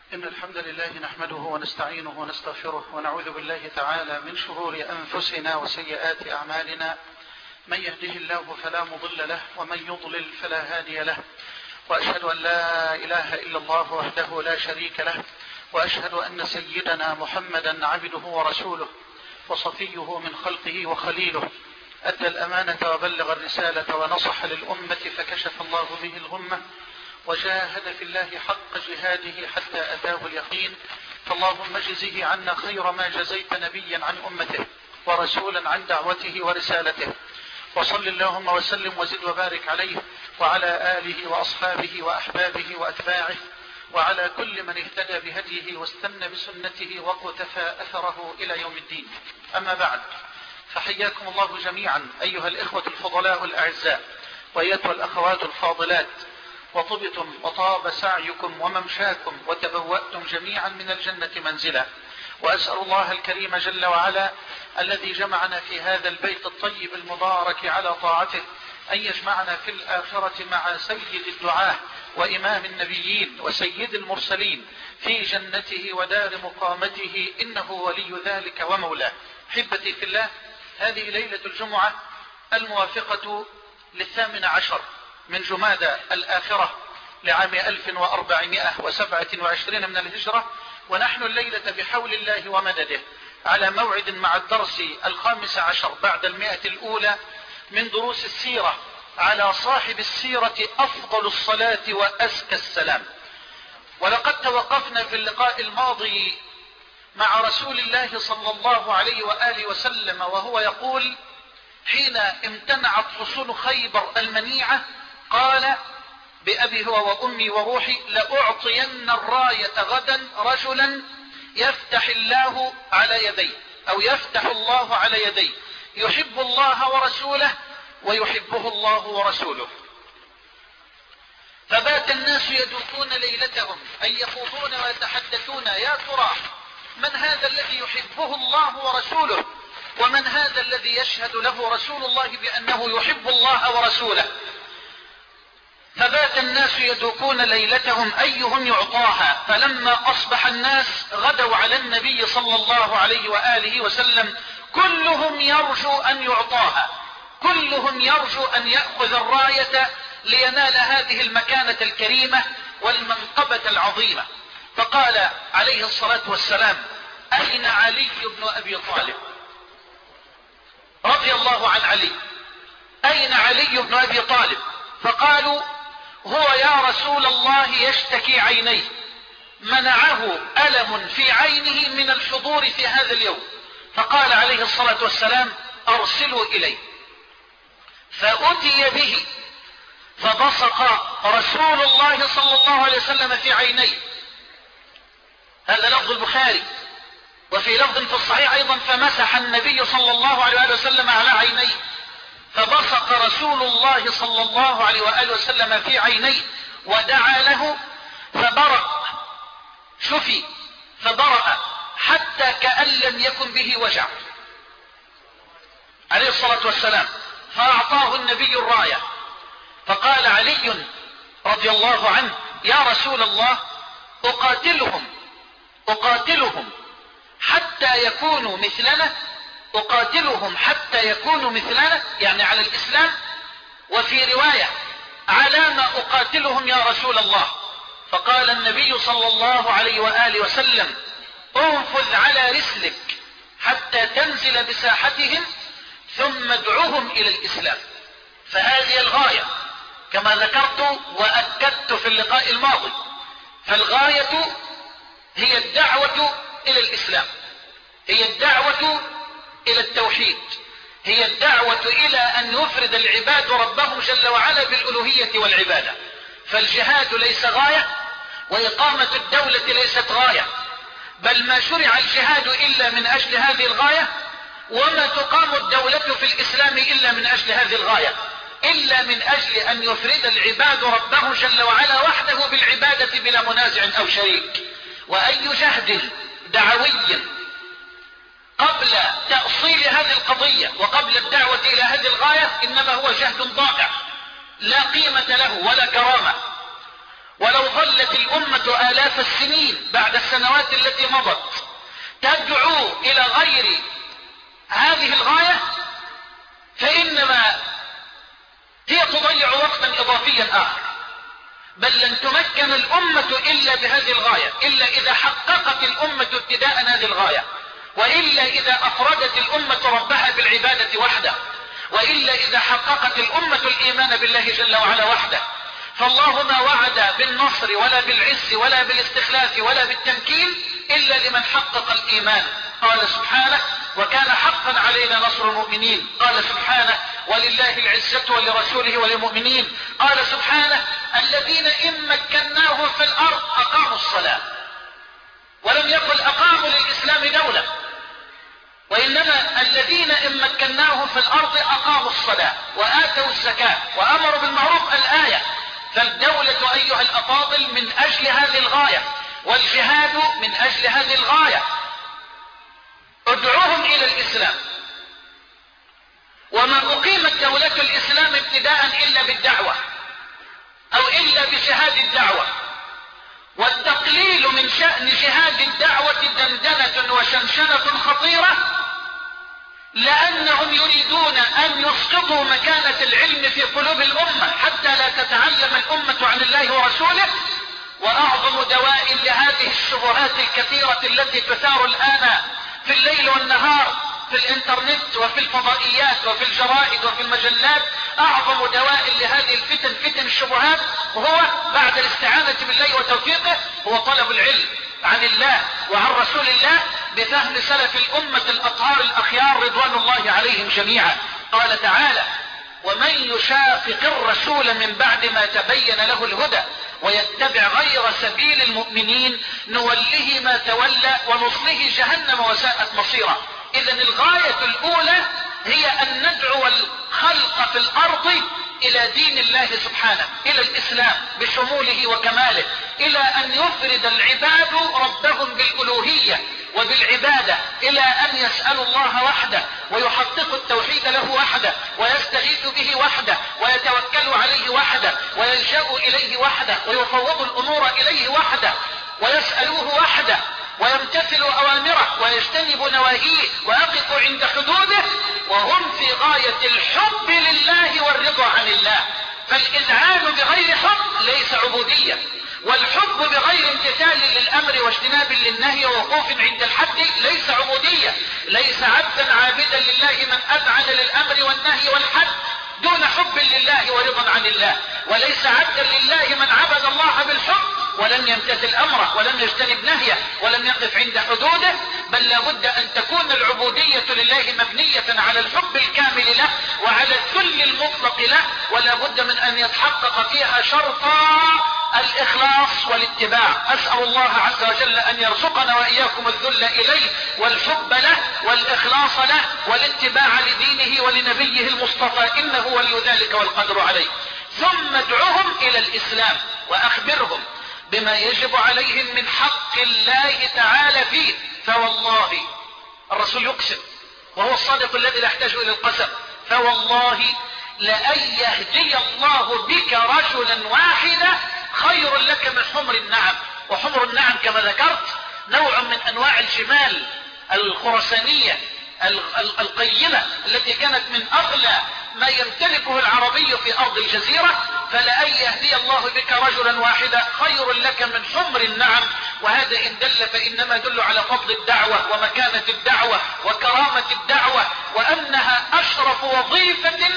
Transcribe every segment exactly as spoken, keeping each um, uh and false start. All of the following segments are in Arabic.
إن الحمد لله نحمده ونستعينه ونستغفره ونعوذ بالله تعالى من شرور أنفسنا وسيئات أعمالنا. من يهده الله فلا مضل له ومن يضلل فلا هادي له، وأشهد أن لا إله إلا الله وحده لا شريك له، وأشهد أن سيدنا محمدا عبده ورسوله وصفيه من خلقه وخليله، أدى الأمانة وبلغ الرسالة ونصح للأمة فكشف الله به الغمة وجاهد في الله حق جهاده حتى أتاه اليقين. فاللهم اجزه عنا خير ما جزيت نبيا عن أمته ورسولا عن دعوته ورسالته، وصل اللهم وسلم وزد وبارك عليه وعلى آله وأصحابه وأحبابه وأتباعه وعلى كل من اهتدى بهديه واستنى بسنته وقتفى أثره إلى يوم الدين. أما بعد، فحياكم الله جميعا أيها الإخوة الفضلاء الأعزاء وأيتها الأخوات الفاضلات، وطبتم وطاب سعيكم وممشاكم وتبوأتم جميعا من الجنة منزلا. وأسأل الله الكريم جل وعلا الذي جمعنا في هذا البيت الطيب المبارك على طاعته أن يجمعنا في الآخرة مع سيد الدعاة وإمام النبيين وسيد المرسلين في جنته ودار مقامته، إنه ولي ذلك ومولاه. حبتي في الله، هذه ليلة الجمعة الموافقة للثامن عشر من جمادى الآخرة لعام ألف وأربعمائة وسبعة وعشرين من الهجرة، ونحن الليلة بحول الله ومدده على موعد مع الدرس الخامس عشر بعد المئة الأولى من دروس السيرة على صاحب السيرة أفضل الصلاة وأزكى السلام. ولقد توقفنا في اللقاء الماضي مع رسول الله صلى الله عليه وآله وسلم وهو يقول حين امتنعت حصون خيبر المنيعة قال: بأبي هو وأمي وروحي لأعطين الراية غدا رجلا يفتح الله على يديه أو يفتح الله على يديه يحب الله ورسوله ويحبه الله ورسوله. فبات الناس يدوكون ليلتهم أي يخوضون ويتحدثون: يا ترى من هذا الذي يحبه الله ورسوله، ومن هذا الذي يشهد له رسول الله بأنه يحب الله ورسوله. فبات الناس يدوكون ليلتهم أيهم يعطاها، فلما أصبح الناس غدوا على النبي صلى الله عليه وآله وسلم كلهم يرجو أن يعطاها، كلهم يرجو أن يأخذ الراية لينال هذه المكانة الكريمة والمنقبة العظيمة. فقال عليه الصلاة والسلام: أين علي بن أبي طالب؟ رضي الله عن علي، أين علي بن أبي طالب؟ فقالوا: هو يا رسول الله يشتكي عينيه، منعه ألم في عينه من الحضور في هذا اليوم. فقال عليه الصلاة والسلام: أرسلوا إليه. فأتي به فبصق رسول الله صلى الله عليه وسلم في عينيه. هذا لفظ البخاري، وفي لفظ في الصحيح أيضا: فمسح النبي صلى الله عليه وسلم على عينيه. فبصق رسول الله صلى الله عليه وآله وسلم في عينيه ودعا له فبرأ، شفي فبرأ حتى كأن لم يكن به وجع عليه الصلاة والسلام. فأعطاه النبي الراية. فقال علي رضي الله عنه: يا رسول الله، أقاتلهم أقاتلهم حتى يكونوا مثلنا، أقاتلهم حتى يكونوا مثلنا، يعني على الإسلام. وفي رواية: على ما أقاتلهم يا رسول الله؟ فقال النبي صلى الله عليه وآله وسلم: انفذ على رسلك حتى تنزل بساحتهم ثم ادعوهم إلى الإسلام. فهذه الغاية كما ذكرت وأكدت في اللقاء الماضي، فالغاية هي الدعوة إلى الإسلام، هي الدعوة إلى التوحيد، هي الدعوة إلى أن يفرد العباد ربهم جل وعلا بالألوهية والعبادة. فالجهاد ليس غاية، وإقامة الدولة ليست غاية، بل ما شرع الجهاد إلا من أجل هذه الغاية، وما تقام الدولة في الإسلام إلا من أجل هذه الغاية، إلا من أجل أن يفرد العباد ربه جل وعلا وحده بالعبادة بلا منازع أو شريك. وأي جهد دعوي قبل تأصيل هذه القضية وقبل الدعوة إلى هذه الغاية إنما هو جهد ضائع لا قيمة له ولا كرامة. ولو ظلت الأمة آلاف السنين بعد السنوات التي مضت تدعو إلى غير هذه الغاية فإنما هي تضيع وقتا إضافيا آخر، بل لن تمكن الأمة إلا بهذه الغاية، إلا إذا حققت الأمة ابتداء هذه الغاية، وإلا إذا أفردت الأمة ربها بالعبادة وحده، وإلا إذا حققت الأمة الإيمان بالله جل وعلا وحده. فالله ما وعد بالنصر ولا بالعز ولا بالاستخلاف ولا بالتمكين إلا لمن حقق الإيمان. قال سبحانه: وكان حقا علينا نصر المؤمنين. قال سبحانه: ولله العزة ولرسوله وللمؤمنين. قال سبحانه: الذين إن مكناهم في الأرض أقاموا الصلاة. ولم يقل أقاموا للإسلام دولة، وإنما الذين إن مكناهم في الأرض أقاموا الصلاة وآتوا الزكاة وأمروا بالمعروف الآية. فالدولة أيها الأفاضل من أجل هذه الغاية، والجهاد من أجل هذه الغاية. ادعوهم إلى الإسلام. وما أقيمت دولة الإسلام ابتداء إلا بالدعوة أو إلا بجهاد الدعوة. والتقليل من شأن جهاد الدعوة دندنة وشنشنة خطيرة، لأنهم يريدون أن يسقطوا مكانة العلم في قلوب الأمة حتى لا تتعلم الأمة عن الله ورسوله. وأعظم دواء لهذه الشبهات الكثيرة التي تثار الآن في الليل والنهار في الانترنت وفي الفضائيات وفي الجرائد وفي المجلات، أعظم دواء لهذه الفتن، فتن الشبهات، وهو بعد الاستعانة بالله وتوفيقه هو طلب العلم عن الله وعن رسول الله بفهم سلف الأمة الأطهار الأخيار رضوان الله عليهم جميعا. قال تعالى: ومن يشاقق الرسول من بعد ما تبين له الهدى ويتبع غير سبيل المؤمنين نوله ما تولى ونصله جهنم وساءت مصيرا. إذن الغاية الأولى هي أن ندعو الخلق في الأرض إلى دين الله سبحانه، إلى الإسلام بشموله وكماله، إلى أن يفرد العباد ربهم بالألوهية وبالعبادة، إلى أن يسألوا الله وحده ويحققوا التوحيد له وحده ويستغيثوا به وحده ويتوكلوا عليه وحده ويلجأوا إليه وحده ويفوضوا الأمور إليه وحده ويسألوه وحده ويمتثلوا أوامره ويجتنبوا نواهيه ويقفوا عند حدوده، وهم في غاية الحب لله والرضا عن الله. فالإذعان بغير حب ليس عبودية، والحب بغير امتثال للأمر واجتناب للنهي ووقوف عند الحد ليس عبودية. ليس عبدا عابدا لله من أذعن للأمر والنهي والحد دون حب لله ورضا عن الله، وليس عبدا لله من عبد الله بالحب ولم يمتثل أمره ولم يجتنب نهيه ولم يقف عند حدوده. بل لابد أن تكون العبودية لله مبنية على الحب الكامل له وعلى الذل المطلق له، ولا بد من أن يتحقق فيها شرطا الإخلاص والاتباع. أسأل الله عز وجل أن يرزقنا وإياكم الذل إليه والحب له والإخلاص له والاتباع لدينه ولنبيه المصطفى، إنه ولي ذلك والقدر عليه. ثم ادعوهم إلى الإسلام وأخبرهم بما يجب عليهم من حق الله تعالى فيه. فوالله، الرسول يقسم وهو الصادق الذي لا يحتاج إلى القسم، فوالله لأن يهدي الله بك رجلا واحدا خير لك من حمر النعم. وحمر النعم كما ذكرت نوع من أنواع الجمال الخرسانية القيمة التي كانت من أغلى ما يمتلكه العربي في أرض الجزيرة. فلأن يهدي الله بك رجلا واحدا خير لك من حمر النعم. وهذا إن دل فإنما يدل على فضل الدعوة ومكانة الدعوة وكرامة الدعوة، وأنها أشرف وظيفة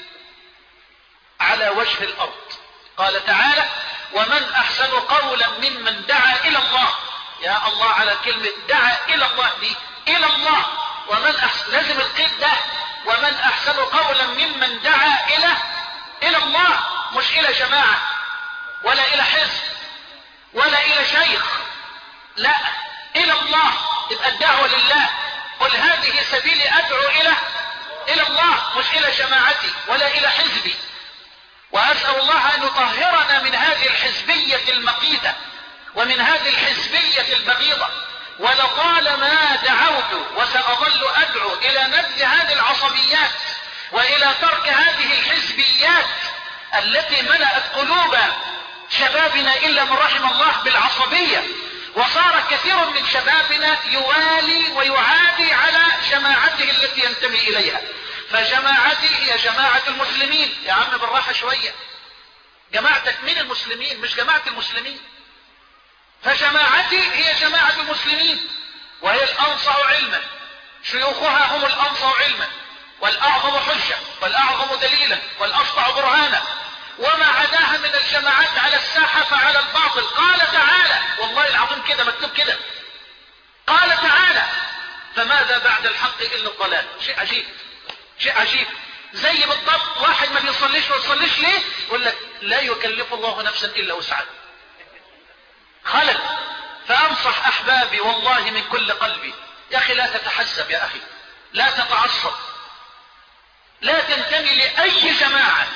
على وجه الأرض. قال تعالى: ومن أحسن قولا ممن دعا إلى الله. يا الله على كلمة دعا إلى الله دي، إلى الله. ومن أحسن، لازم القيد ده، ومن أحسن قولا ممن دعا إلى إلى الله، مش إلى جماعة ولا إلى حزب ولا إلى شيخ، لا، إلى الله. يبقى الدعوة لله. قل هذه سبيلي أدعو إلى إلى الله، مش إلى جماعتي ولا إلى حزبي. وأسأل الله أن يطهرنا من هذه الحزبية المقيتة ومن هذه الحزبية البغيضة. ولطالما دعوت وسأظل أدعو إلى نبذ هذه العصبيات وإلى ترك هذه الحزبيات التي ملأت قلوب شبابنا إلا من رحم الله بالعصبية، وصار كثير من شبابنا يوالي ويعادي على جماعته التي ينتمي إليها. فجماعتي هي جماعة المسلمين. يا عم بالراحة شوية، جماعتك من المسلمين مش جماعة المسلمين. فجماعتي هي جماعة المسلمين، وهي الأنصع علما، شيوخها هم الأنصع علما والأعظم حجة والأعظم دليلا والأسطع برهانا، وما عداها من الجماعات على الساحة فعلى الباطل. قال تعالى، والله العظيم كده مكتوب كده، قال تعالى: فماذا بعد الحق إلا الضلال. شيء عجيب، شيء عجيب. زي بالضبط واحد ما بيصليش ما يصليش ليه؟ يقول لك لا يكلف الله نفسا إلا وسعها. خلل. فأنصح أحبابي والله من كل قلبي، يا أخي لا تتحزب، يا أخي لا تتعصب، لا تنتمي لأي جماعة،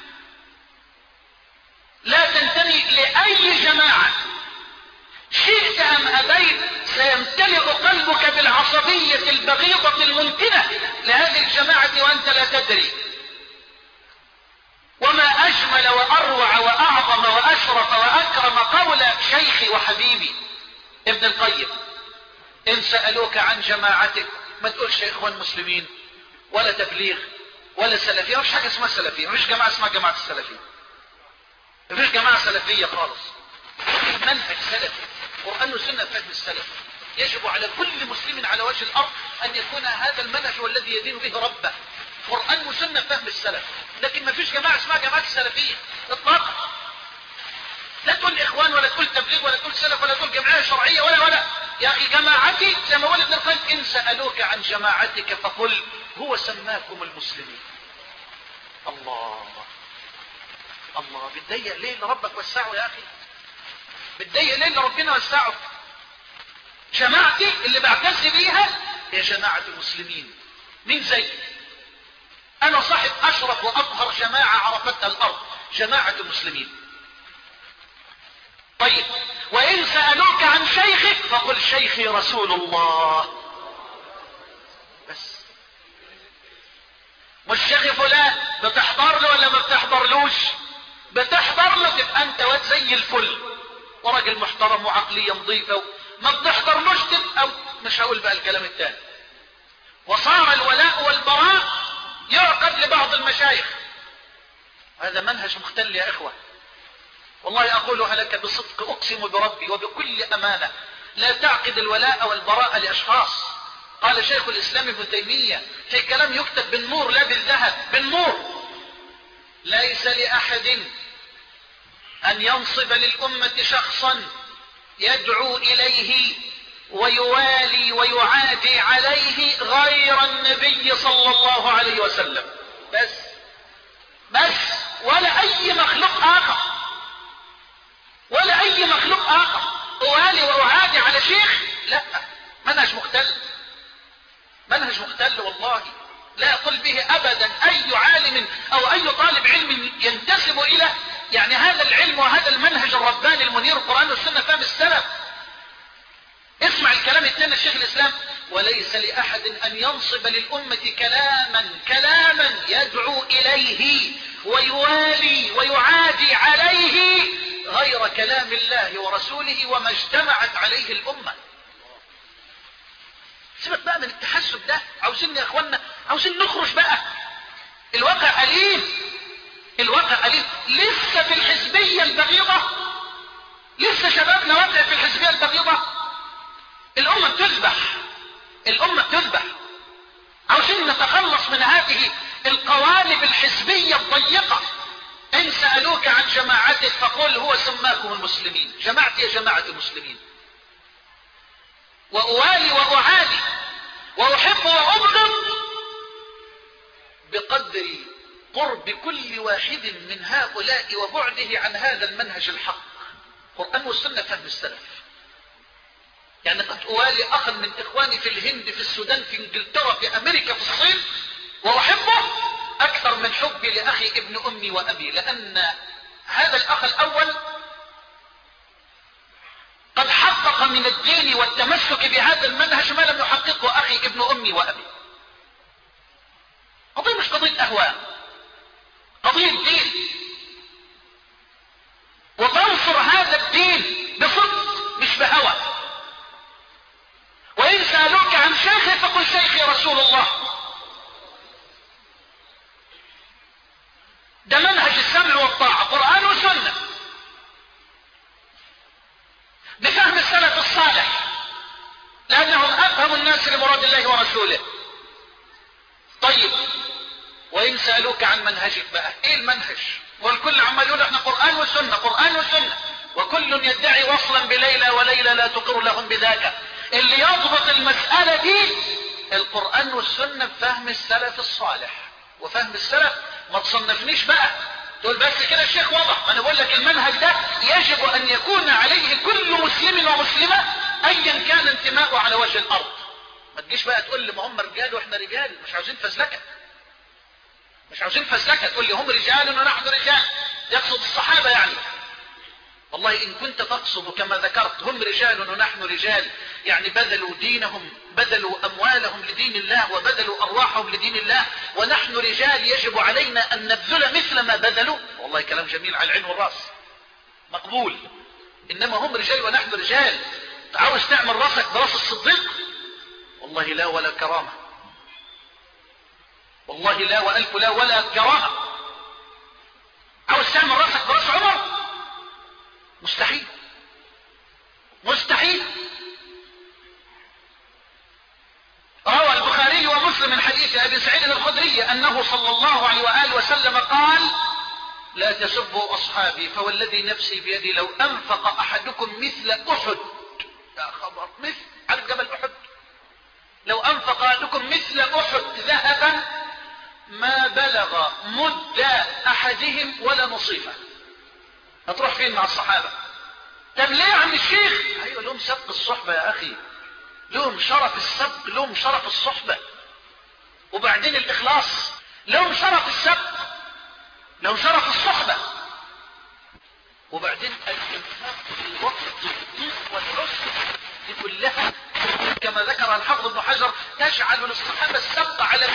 لا تنتمي لأي جماعة، شئت أم أبيت سيمتلئ قلبك بالعصبية البغيضة الممكنة لهذه الجماعة وأنت لا تدري. وما أجمل وأروع وأعظم وأشرف وأكرم قول شيخي وحبيبي ابن القيم: إن سألوك عن جماعتك ما تقولش إخوان مسلمين ولا تبليغ ولا سلفية. مش حاجة اسمها سلفية، مش جماعة اسمها جماعة السلفية، مفيش جماعة سلفية خالص. منهج سلفي، قرآن وسنة فهم السلف. يجب على كل مسلم على وجه الأرض أن يكون هذا المنهج والذي يدين به ربه، قرآن وسنة فهم السلف. لكن مفيش جماعة اسمها جماعة السلفية اطلاقا. لا تقول إخوان ولا تقول تبليغ ولا تقول سلف ولا تقول جمعية شرعية ولا ولا يا أخي جماعتي زي ما قال ابن القيم: إن سألوك عن جماعتك فقل هو سماكم المسلمين. الله الله، بتضيق ليه اللي ربك وسعه يا أخي؟ بتضيق ليه اللي ربنا وسعه؟ جماعتي اللي بعتز بيها هي جماعة المسلمين. مين زي أنا صاحب أشرف وأطهر جماعة عرفتها الأرض، جماعة المسلمين. طيب، وإن سألوك عن شيخك فقل شيخي رسول الله. بس مش شيخ فلان بتحضر له ولا ما بتحضرلوش؟ بتحضر له تبقى انت واد زي الفل وراجل محترم وعقلية نظيفة، ما بتحضرلوش تبقى مش هقول بقى الكلام التاني. وصار الولاء والبراء يعقد لبعض المشايخ. هذا منهج مختل يا اخوة، والله اقولها لك بصدق، اقسم بربي وبكل امانة، لا تعقد الولاء والبراء لاشخاص. قال شيخ الاسلام ابن تيمية في كلام يكتب بالنور لا بالذهب، بالنور: ليس لاحد ان ينصب للامة شخصا يدعو اليه ويوالي ويعادي عليه غير النبي صلى الله عليه وسلم بس بس ولا اي مخلوق اخر، ولا اي مخلوق اخر. اوالي واعادي على شيخ؟ لا، منهج مختل، منهج مختل والله لا يقول به ابدا اي عالم او اي طالب علم ينتسب الى يعني هذا العلم وهذا المنهج الرباني المنير، القرآن والسنة فهم السلف. اسمع الكلام الثاني الشيخ الاسلام: وليس لاحد ان ينصب للامة كلاما كلاما يدعو اليه ويوالي ويعادي عليه غير كلام الله ورسوله وما اجتمعت عليه الامة. سيبك بقى من التحسب ده، عاوزين يا اخوانا عاوزين نخرج بقى. الواقع أليم، الواقع أليم. لسه في الحزبية البغيضة، لسه شبابنا واقع في الحزبية البغيضة. الامة بتذبح، الامة بتذبح. عاوزين نتخلص من هذه القوالب الحزبية الضيقة. ان سألوك عن جماعتك فقل هو سماكم المسلمين. جماعتي يا جماعة المسلمين، وأوالي وأعادي وأحب وأبغض بقدر قرب كل واحد من هؤلاء وبعده عن هذا المنهج الحق، قرآن والسنة فهم السلف. يعني قد أوالي أخا من إخواني في الهند، في السودان، في إنجلترا، في أمريكا، في الصين، وأحبه أكثر من حبي لأخي ابن أمي وأبي، لأن هذا الأخ الأول قد حقق من الدين والتمسك بهذا المنهج ما لم يحققه أخي ابن أمي وأبي. قضية مش قضية أهواء، قضية دين. وتنصر هذا الدين بصدق مش بهوى. وإن سألوك عن شيخي فقل شيخي رسول الله. ده منهج السمع والطاعة، قرآن وسنة، بفهم السلف الصالح، لأنهم أفهم الناس لمراد الله ورسوله. طيب، وإن سألوك عن منهجك بقى، إيه المنهج؟ والكل عمال يقول احنا قرآن وسنة قرآن وسنة، وكل يدعي وصلا بليلى وليلى لا تقر لهم بذاك. اللي يضبط المسألة دي القرآن والسنة بفهم السلف الصالح وفهم السلف. ما تصنفنيش بقى تقول بس كده الشيخ وضح. انا بقول لك المنهج ده يجب ان يكون عليه كل مسلم ومسلمة ايا كان انتماؤه على وجه الارض. ما تجيش بقى تقول لي ما هم رجال واحنا رجال، مش عاوزين فزلكة، مش عاوزين فزلكة. تقول لي هم رجال ونحن رجال، يقصد الصحابة يعني. والله إن كنت تقصد كما ذكرت هم رجال ونحن رجال، يعني بذلوا دينهم، بذلوا أموالهم لدين الله، وبذلوا أرواحهم لدين الله، ونحن رجال يجب علينا أن نبذل مثل ما بذلوا، والله كلام جميل على العين والرأس مقبول. إنما هم رجال ونحن رجال، عاوز تعمل راسك براس الصديق؟ والله لا ولا كرامة، والله لا وألف لا ولا كرامة. عاوز تعمل راسك براس عمر؟ مستحيل، مستحيل. روى البخاري ومسلم من حديث أبي سعيد الخدري أنه صلى الله عليه وآله وسلم قال: لا تسبوا أصحابي فوالذي نفسي بيدي لو أنفق أحدكم مثل أحد، يا خبر، مثل على جبل أحد، لو أنفق أحدكم مثل أحد ذهبا ما بلغ مد أحدهم ولا نصيفه. هتروح فين مع الصحابة؟ طب ليه يا عم الشيخ؟ ايوه لهم سبق الصحبة يا اخي، لهم شرف السبق، لهم شرف الصحبة، وبعدين الاخلاص، لهم شرف السبق، لهم شرف الصحبة، وبعدين الانفاق في الوقت الضيق والعسر دي كلها كما ذكر الحافظ ابن حجر تجعل للصحابة السبق على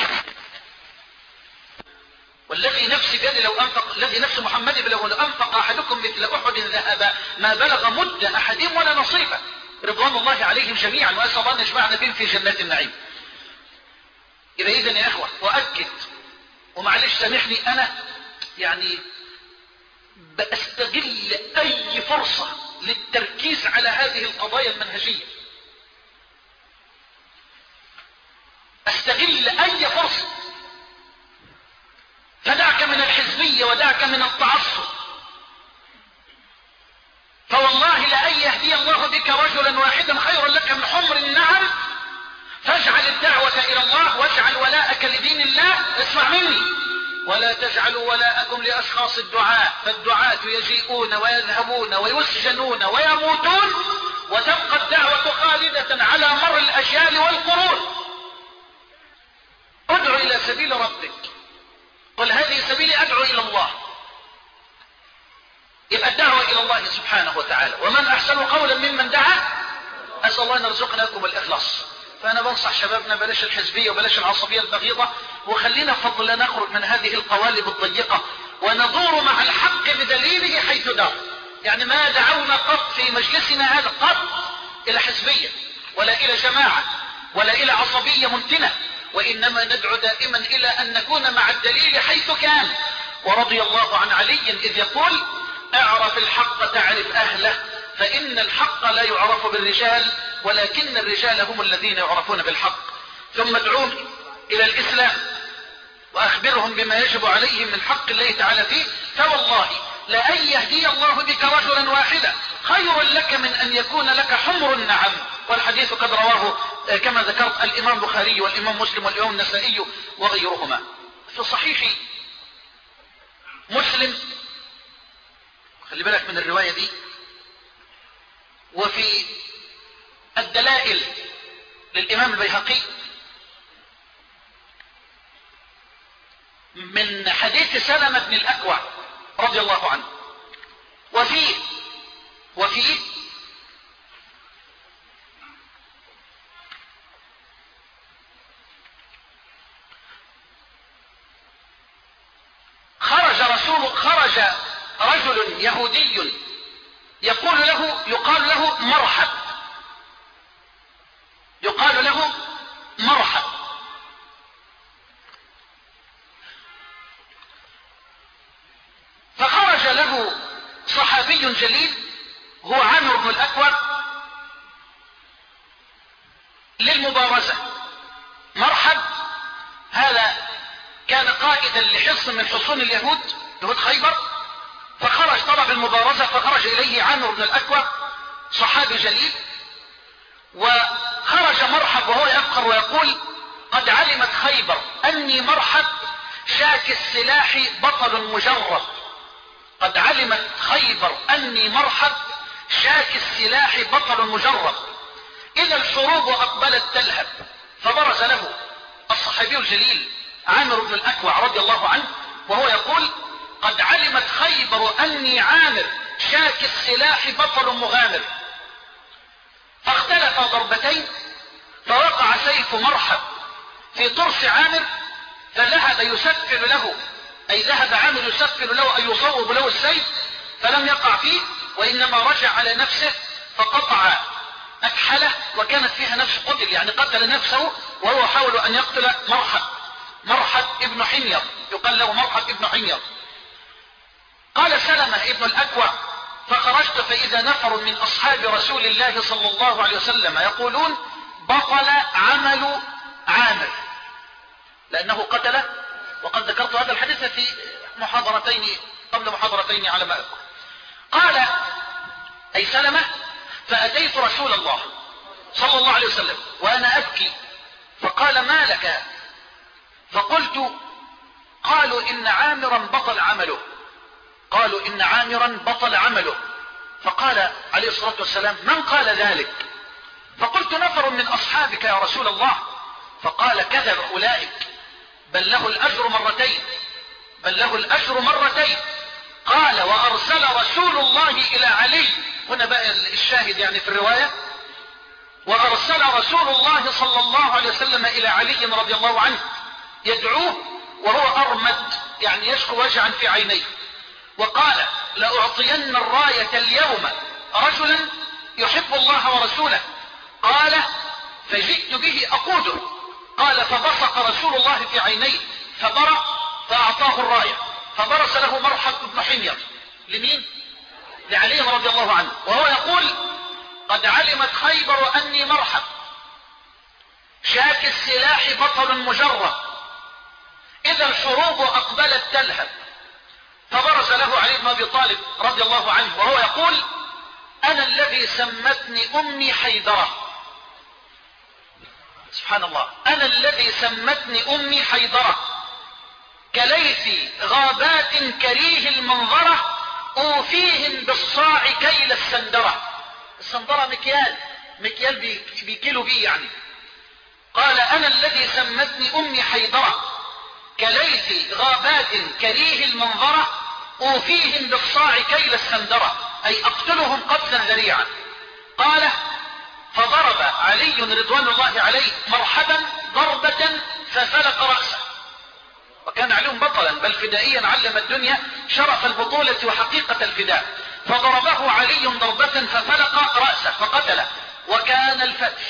والذي نفسي بيده لو أنفق، الذي نفس محمد بيده لو أنفق أحدكم مثل أحد ذهبا ما بلغ مد أحدهم ولا نصيفه، رضوان الله عليهم جميعا، وأسأل الله أن يجمعنا بهم في جنات النعيم. إذا إذن يا إخوة وأكد، ومعلش سامحني أنا يعني بأستغل أي فرصة للتركيز على هذه القضايا المنهجية، أستغل أي فرصة. فدعك من الحزبية ودعك من التعصب، فوالله لأن يهدي الله بك رجلا واحدا خير لك من حمر النعم. فاجعل الدعوة إلى الله واجعل ولاءك لدين الله. اسمع مني، ولا تجعلوا ولاءكم لأشخاص الدعاء، فالدعاة يجيئون ويذهبون ويسجنون ويموتون، وتبقى الدعوة خالدة على مر الأجيال والقرون. ادعو إلى سبيل ربك، قل هذه سبيلي أدعو إلى الله. يبقى الدعوة إلى الله سبحانه وتعالى. ومن أحسن قولا ممن دعا. أسأل الله أن يرزقنا لكم الإخلاص. فأنا بنصح شبابنا بلاش الحزبية وبلاش العصبية البغيضة، وخلينا فضل نخرج من هذه القوالب الضيقة وندور مع الحق بدليله حيث دار. يعني ما دعونا قط في مجلسنا هذا قط إلى حزبية ولا إلى جماعة ولا إلى عصبية منتنة، وإنما ندعو دائما إلى أن نكون مع الدليل حيث كان. ورضي الله عن علي إذ يقول: اعرف الحق تعرف أهله، فإن الحق لا يعرف بالرجال ولكن الرجال هم الذين يعرفون بالحق. ثم ادعوهم إلى الإسلام وأخبرهم بما يجب عليهم من حق الله تعالى فيه. فوالله لأن يهدي الله بك رجلا واحدا خير لك من أن يكون لك حمر النعم. والحديث قد رواه كما ذكرت الإمام البخاري والإمام مسلم والإمام النسائي وغيرهما. في صحيح مسلم، خلي بالك من الرواية دي، وفي الدلائل للإمام البيهقي من حديث سلمة بن الأكوع رضي الله عنه، وفيه وفيه خرج رسول خرج رجل يهودي يقول له يقال له مرحب، يقال له مرحب. فخرج له صحابي جليل هو عامر بن الأكوع للمبارزة. مرحب هذا كان قائدا لحصن من حصون اليهود، يهود خيبر، فخرج طلب المبارزة، فخرج إليه عامر بن الأكوع صحابي جليل، وخرج مرحب وهو يفخر ويقول: قد علمت خيبر أني مرحب شاك السلاح بطل مجرب. قد علمت خيبر أني مرحب شاك السلاح بطل مجرب، إذا الحروب أقبلت تلهب. فبرز له الصحابي الجليل عامر بن الأكوع رضي الله عنه وهو يقول: قد علمت خيبر أني عامر شاك السلاح بطل مغامر. فاختلف ضربتين، فوقع سيف مرحب في طرس عامر، فذهب يسفل له، أي ذهب عامر يسفل له أي يصوب له السيف، فلم يقع فيه، وإنما رجع على نفسه فقطع أكحله، وكانت فيها نفس قتل، يعني قتل نفسه وهو حاول أن يقتل مرحب مرحب ابن حمير، يقال له مرحب ابن حمير. قال سلمة ابن الأكوع: فخرجت فإذا نفر من أصحاب رسول الله صلى الله عليه وسلم يقولون: بطل عمل عامر، لأنه قتل. وقد ذكرت هذا الحديث في محاضرتين قبل محاضرتين على ما أذكر. قال أي سلمة: فأتيت رسول الله صلى الله عليه وسلم وأنا أبكي، فقال: ما لك؟ فقلت: قالوا إن عامرا بطل عمله، قالوا إن عامرا بطل عمله. فقال عليه الصلاة والسلام: من قال ذلك؟ فقلت: نفر من أصحابك يا رسول الله. فقال: كذب أولئك، بل له الأجر مرتين، بل له الأجر مرتين. قال: وأرسل رسول الله إلى علي، هنا بقى الشاهد يعني في الرواية، وأرسل رسول الله صلى الله عليه وسلم إلى علي رضي الله عنه يدعوه وهو أرمد، يعني يشكو وجعا في عينيه، وقال: لأعطين الراية اليوم رجلا يحب الله ورسوله. قال: فجئت به أقوده. قال: فبصق رسول الله في عينيه فبرأ، فأعطاه الراية، فبرس له مرحب بن حمير. لمين؟ لعلي رضي الله عنه، وهو يقول: قد علمت خيبر أني مرحب شاك السلاح بطل مجرب، إذا الحروب أقبلت تلهب. فبرز له علي بن أبي طالب رضي الله عنه وهو يقول: أنا الذي سمتني أمي حيدرة. سبحان الله، أنا الذي سمتني أمي حيدرة، كليث غابات كريه المنظرة، أوفيهم بالصاع كيل السندرة. السندرة مكيال، مكيال بيكيلوا بيه يعني. قال: أنا الذي سمتني أمي حيدرة، كليث غابات كريه المنظرة، أوفيهم بالصاع كيل السندرة، أي أقتلهم قتلا ذريعا. قال: فضرب علي رضوان الله عليه مرحبا ضربة ففلق رأسه، وكان علي بطلا بل فدائيا علم الدنيا شرف البطولة وحقيقة الفداء. فضربه علي ضربة ففلق رأسه فقتله، وكان الفتح.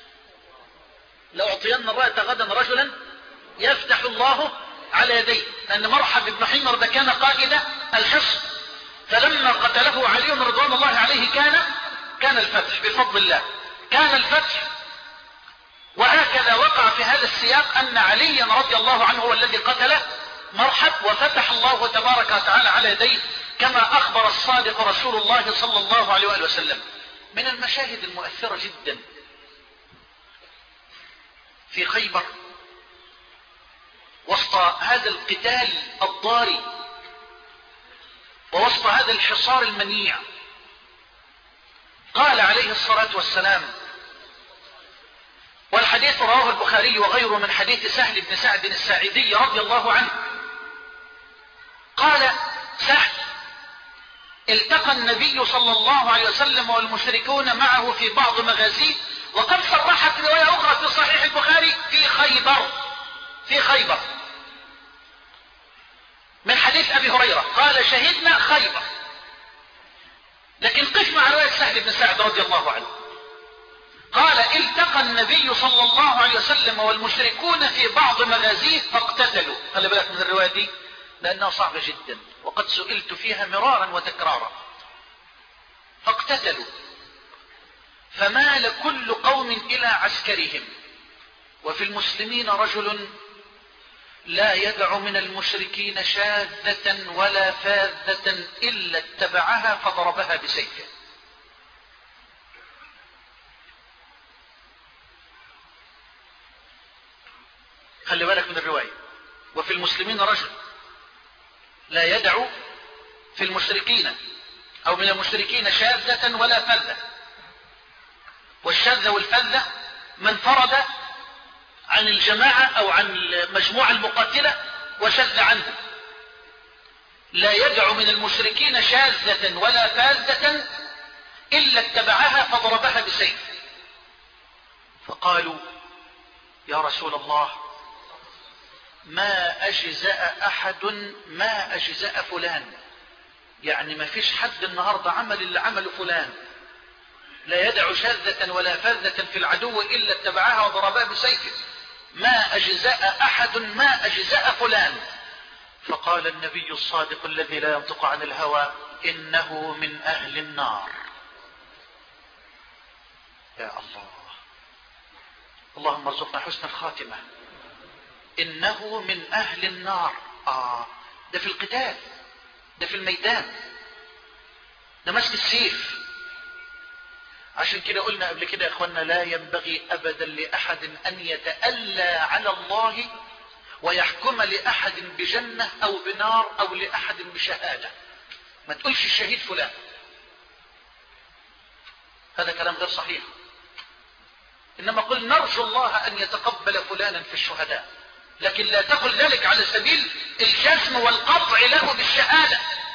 لأعطين الراية غدا رجلا يفتح الله على يديه، لأن مرحب بن حمير ده كان قائد الحصن، فلما قتله علي رضوان الله عليه كان كان الفتح بفضل الله، كان الفتح. وهكذا وقع في هذا السياق أن عليا رضي الله عنه هو الذي قتل مرحب، وفتح الله تبارك وتعالى على يديه كما أخبر الصادق رسول الله صلى الله عليه وآله وسلم. من المشاهد المؤثرة جدا في خيبر وسط هذا القتال الضاري ووسط هذا الحصار المنيع، قال عليه الصلاة والسلام، والحديث رواه البخاري وغيره من حديث سهل بن سعد الساعدي رضي الله عنه، قال سهل: التقى النبي صلى الله عليه وسلم والمشركون معه في بعض مغازيه، وقد صرحت رواية أخرى في صحيح البخاري في خيبر في خيبر من حديث أبي هريرة قال: شهدنا خيبر. لكن قف مع رواية سهل بن سعد رضي الله عنه. قال التقى النبي صلى الله عليه وسلم والمشركون في بعض مغازيه فاقتتلوا. خلي بالك من الرواية دي لأنها صعبة جدا وقد سئلت فيها مرارا وتكرارا. فاقتتلوا فمال كل قوم إلى عسكرهم، وفي المسلمين رجل لا يدع من المشركين شاذة ولا فاذة إلا اتبعها فضربها بسيفه. خلي بالك من الرواية. وفي المسلمين رجل لا يدع في المشركين أو من المشركين شاذة ولا فذة. والشاذة والفذة من فرد عن الجماعة أو عن المجموعة المقاتلة وشذ عنه. لا يدع من المشركين شاذة ولا فاذة إلا اتبعها فضربها بسيف. فقالوا يا رسول الله ما أجزاء أحد ما أجزاء فلان، يعني ما فيش حد النهاردة عمل اللي عمل فلان، لا يدع شاذة ولا فاذة في العدو إلا اتبعها وضربها بسيفه، ما أجزاء أحد ما أجزاء فلان. فقال النبي الصادق الذي لا ينطق عن الهوى إنه من أهل النار. يا الله، اللهم ارزقنا حسن الخاتمة. إنه من أهل النار. آه ده في القتال، ده في الميدان، ده مسك السيف. عشان كده قلنا قبل كده يا اخوانا لا ينبغي ابدا لاحد ان يتألى على الله ويحكم لاحد بجنة او بنار او لاحد بشهادة. ما تقولش الشهيد فلان، هذا كلام غير صحيح. انما قل نرجو الله ان يتقبل فلانا في الشهداء، لكن لا تقل ذلك على سبيل الجزم والقطع له بالشهادة،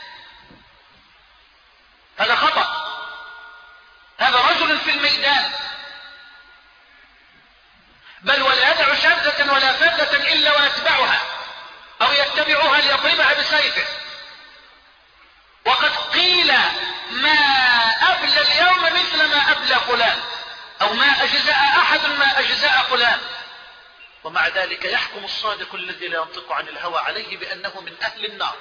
هذا خطأ. هذا رجل في الميدان، بل ولا يدع شاذة ولا فاذة إلا ويتبعها أو يتبعها ليضربها بسيفه. وقد قيل ما أبلى اليوم مثل ما أبلى فلان، أو ما أجزاء أحد ما أجزاء فلان. ومع ذلك يحكم الصادق الذي لا ينطق عن الهوى عليه بأنه من أهل النار.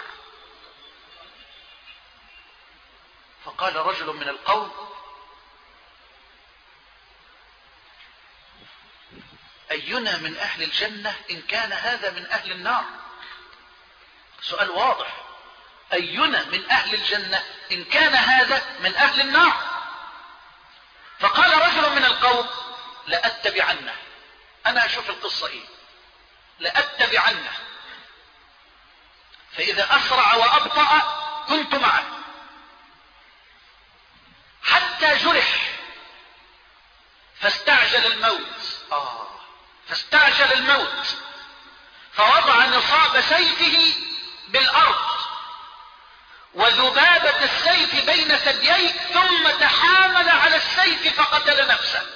فقال رجل من القوم أينا من أهل الجنة إن كان هذا من أهل النار؟ سؤال واضح. أينا من أهل الجنة إن كان هذا من أهل النار؟ فقال رجل من القوم لأتبعنه. أنا أشوف القصة إيه، لأتبعنه، فإذا أسرع وأبطأ كنت معه، حتى جرح فاستعجل الموت. آه فاستعجل الموت فوضع نصاب سيفه بالأرض وذبابة السيف بين ثدييه ثم تحامل على السيف فقتل نفسه.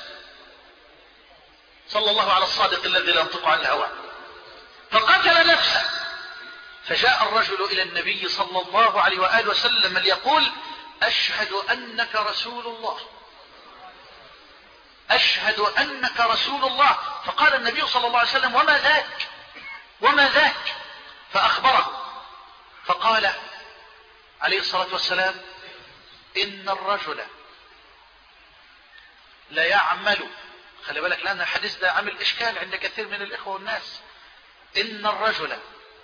صلى الله على الصادق الذي لا ينطق عن الهوى. فقتل نفسه. فجاء الرجل إلى النبي صلى الله عليه وآله وسلم ليقول أشهد أنك رسول الله، أشهد أنك رسول الله. فقال النبي صلى الله عليه وسلم وما ذاك وما ذاك؟ فأخبره. فقال عليه الصلاة والسلام إن الرجل لا يعمل، خلي بالك لأن الحديث ده عمل إشكال عند كثير من الإخوة والناس. إن الرجل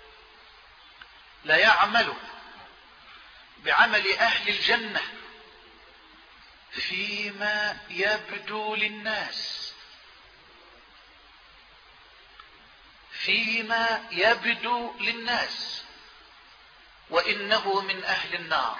لا يعمل بعمل أهل الجنة فيما يبدو للناس، فيما يبدو للناس وإنه من أهل النار،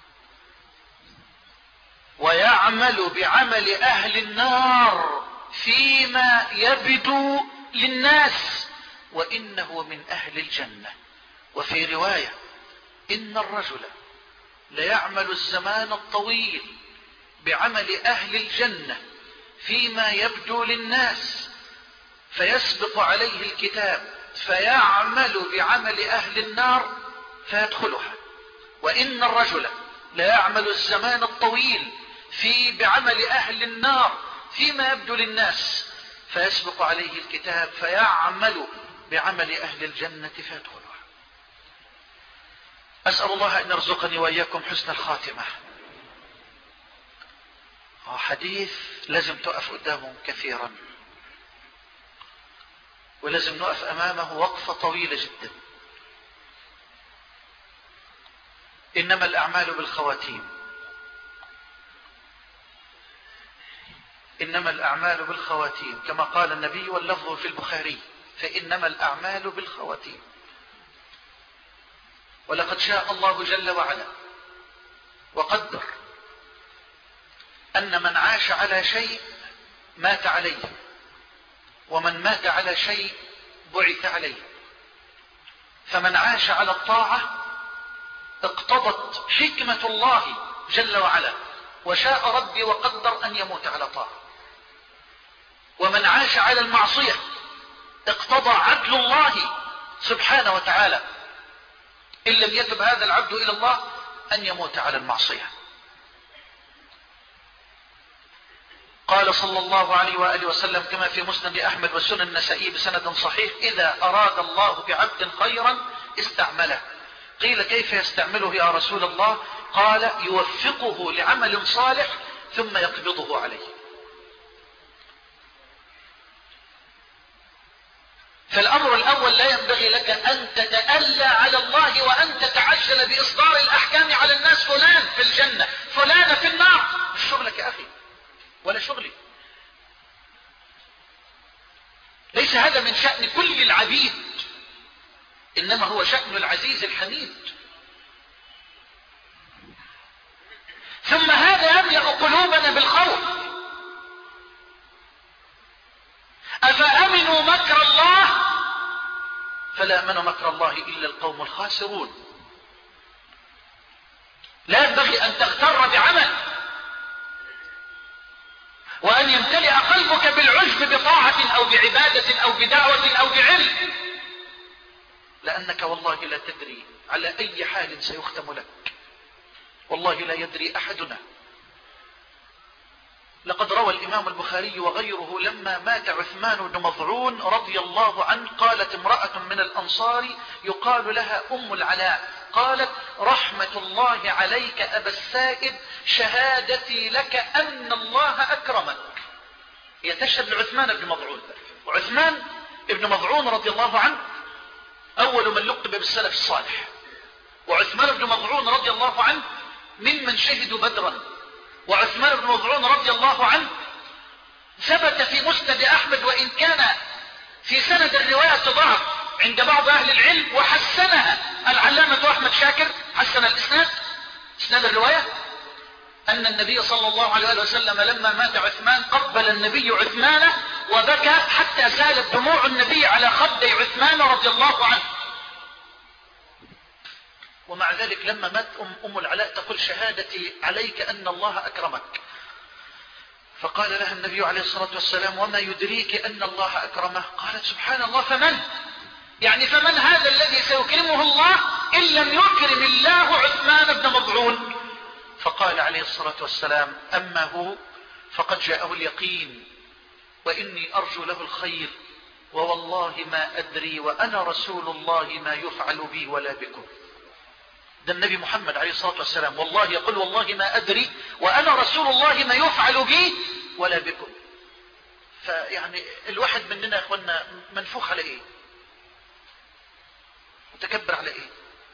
ويعمل بعمل أهل النار فيما يبدو للناس وإنه من أهل الجنة. وفي رواية إن الرجل ليعمل الزمان الطويل بعمل أهل الجنة فيما يبدو للناس فيسبق عليه الكتاب فيعمل بعمل أهل النار فيدخلها، وإن الرجل لا يعمل الزمان الطويل في بعمل أهل النار فيما يبدو للناس، فيسبق عليه الكتاب فيعمل بعمل أهل الجنة فيدخلها. أسأل الله أن يرزقني وإياكم حسن الخاتمة. حديث لازم تقف قدامه كثيرا، ولازم نقف أمامه وقفة طويلة جدا. إنما الأعمال بالخواتيم، إنما الأعمال بالخواتيم كما قال النبي، واللفظ في البخاري، فإنما الأعمال بالخواتيم. ولقد شاء الله جل وعلا وقدر أن من عاش على شيء مات عليه، ومن مات على شيء بعث عليه. فمن عاش على الطاعة اقتضت حكمة الله جل وعلا وشاء ربي وقدر أن يموت على طاعة. ومن عاش على المعصية اقتضى عدل الله سبحانه وتعالى إن لم يتب هذا العبد إلى الله أن يموت على المعصية. قال صلى الله عليه وآله وسلم كما في مسند أحمد والسنن النسائي بسند صحيح: إذا أراد الله بعبد خيرا استعمله. قيل: كيف يستعمله يا رسول الله؟ قال: يوفقه لعمل صالح ثم يقبضه عليه. فالأمر الأول: لا ينبغي لك أن تتألى على الله وأن تتعجل بإصدار الأحكام على الناس. فلان في الجنة، فلان في النار. مش شغلك يا أخي ولا شغلي. ليس هذا من شأن كل العبيد، إنما هو شأن العزيز الحميد. ثم هذا يملأ قلوبنا بالخوف. أفأمنوا مكر الله؟ فلا أمن مكر الله إلا القوم الخاسرون. لا ينبغي أن تغتر بعمل وأن يمتلئ قلبك بالعجب بطاعة أو بعبادة أو بدعوة أو بعلم، لأنك والله لا تدري على أي حال سيختم لك. والله لا يدري أحدنا. لقد روى الإمام البخاري وغيره لما مات عثمان بن مظعون رضي الله عنه، قالت امرأة من الأنصار يقال لها أم العلاء، قالت: رحمة الله عليك أبا السائب، شهادتي لك أن الله أكرمك. هي تشهد لعثمان بن مظعون، وعثمان بن مظعون رضي الله عنه أول من لقب بالسلف الصالح. وعثمان بن مظعون رضي الله عنه ممن شهدوا بدرا. وعثمان بن مظعون رضي الله عنه ثبت في مسند أحمد، وإن كان في سند الرواية ضعف عند بعض أهل العلم، وحسنها العلامة أحمد شاكر، حسن الإسناد، إسناد الرواية، أن النبي صلى الله عليه وسلم لما مات عثمان قبل النبي عثمان وبكى حتى سالت دموع النبي على خدي عثمان رضي الله عنه. ومع ذلك لما مات أم, أم العلاء تقول: شهادتي عليك أن الله أكرمك. فقال لها النبي عليه الصلاة والسلام: وما يدريك أن الله أكرمه؟ قالت: سبحان الله، فمن؟ يعني فمن هذا الذي سيكرمه الله إن لم يكرم الله عثمان بن مظعون؟ فقال عليه الصلاة والسلام: أما هو فقد جاءه اليقين، وإني أرجو له الخير، ووالله ما أدري وأنا رسول الله ما يفعل بي ولا بكم. ده النبي محمد عليه الصلاة والسلام والله يقول: والله ما أدري وأنا رسول الله ما يفعل بي ولا بكم. فيعني الواحد مننا يا أخوانا منفوخ على إيه؟ متكبر على إيه؟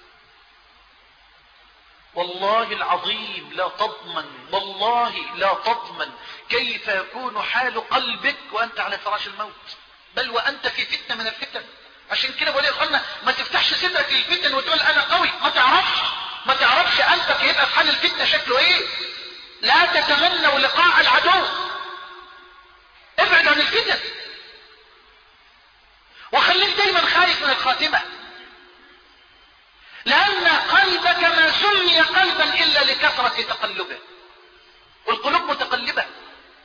والله العظيم لا تضمن، والله لا تضمن كيف يكون حال قلبك وأنت على فراش الموت، بل وأنت في فتنة من الفتن. عشان كده بقول يا اخوانا ما تفتحش صدرك للفتن وتقول انا قوي. ما تعرفش ما تعرفش قلبك يبقى في حال الفتنه شكله ايه. لا تتمنوا لقاء العدو، ابعد عن الفتن، وخليك دايما خايف من الخاتمه، لان قلبك ما سمي قلبا الا لكثره تقلبه. والقلوب متقلبه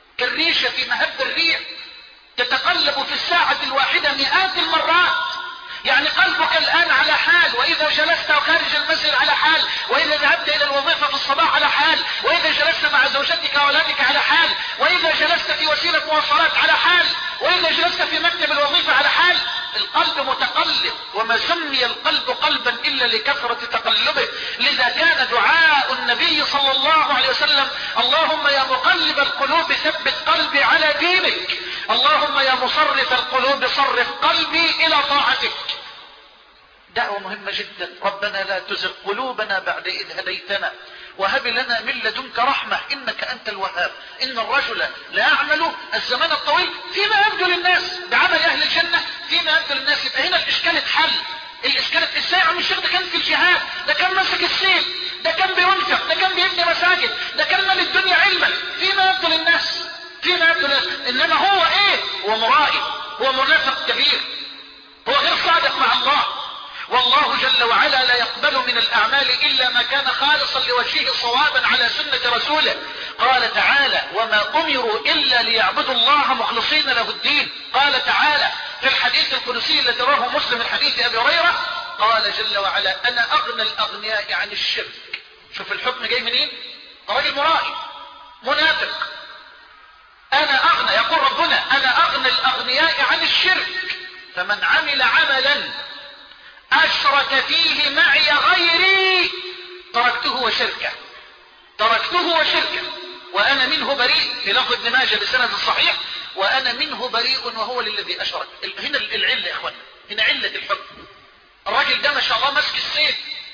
كالريشه في مهب الريح، تتقلب في الساعه الواحده مئات المرات. يعني قلبك الآن على حال، وإذا جلست خارج المسجد على حال، وإذا ذهبت إلى الوظيفة في الصباح على حال، وإذا جلست مع زوجتك وأولادك على حال، وإذا جلست في وسيلة مواصلات على حال، وإذا جلست في مكتب الوظيفة على حال. القلب متقلب، وما سمي القلب قلبا إلا لكثرة تقلبه. لذا كان دعاء النبي صلى الله عليه وسلم: اللهم يا مقلب القلوب ثبت قلبي على دينك، اللهم يا مصرف القلوب صرف قلبي إلى طاعتك. دعوة مهمة جدا: ربنا لا تزغ قلوبنا بعد إذ هديتنا وهب لنا من لدنك رحمة إنك أنت الوهاب. إن الرجل لا يعمل الزمان الطويل فيما يبدو للناس بعمل أهل الجنة فيما يبدو للناس. يبقى هنا الإشكال اتحل. الإشكال ازاي عم الشيخ ده كان في الجهاد، ده كان ماسك السيف، ده كان بينفق، ده كان بيبني مساجد، ده كان مال الدنيا علما فيما يبدو للناس فيما يبدو للناس. إنما هو إيه؟ هو مرائي، هو منافق كبير، هو غير صادق مع الله. والله جل وعلا لا يقبل من الأعمال إلا ما كان خالصا لوجهه صوابا على سنة رسوله. قال تعالى: وما أمروا إلا ليعبدوا الله مخلصين له الدين. قال تعالى في الحديث القدسي الذي رواه مسلم من حديث أبي هريرة: قال جل وعلا: أنا أغنى الأغنياء عن الشرك. شوف الحكم جاي منين؟ راجل مرائي منافق. أنا أغنى، يقول ربنا: أنا أغنى الأغنياء عن الشرك، فمن عمل عملا أشرك فيه معي غيري تركته وشركه تركته وشركه وأنا منه بريء. في لفظ ابن ماجه بسند صحيح: وأنا منه بريء وهو للذي أشرك. هنا العلة يا إخوان، هنا علة الحكم. الراجل ده ما شاء الله ماسك السيف،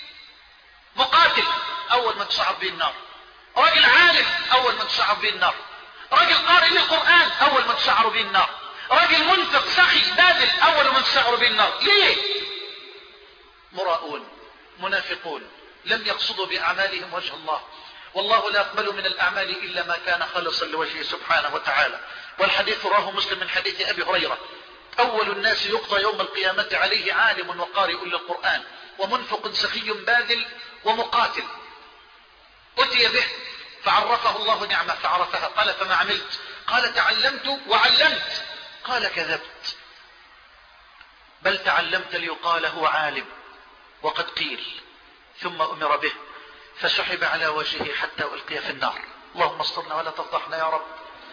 مقاتل، أول ما تصعب به النار. راجل عالم، أول ما تصعب به النار. راجل قارئ للقرآن، أول ما تسعر به النار. راجل منفق سخي باذل، أول ما تسعر به النار. ليه؟ مراؤون منافقون لم يقصدوا بأعمالهم وجه الله، والله لا يقبل من الأعمال إلا ما كان خالصا لوجهه سبحانه وتعالى. والحديث رواه مسلم من حديث أبي هريرة: أول الناس يقضى يوم القيامة عليه عالم وقارئ للقرآن ومنفق سخي باذل ومقاتل. أتي به فعرفه الله نعمة فعرفها. قال: فما عملت؟ قال: تعلمت وعلمت. قال: كذبت، بل تعلمت ليقال هو عالم، وقد قيل. ثم أمر به فسحب على وجهه حتى ألقي في النار. اللهم استرنا ولا تفضحنا يا رب.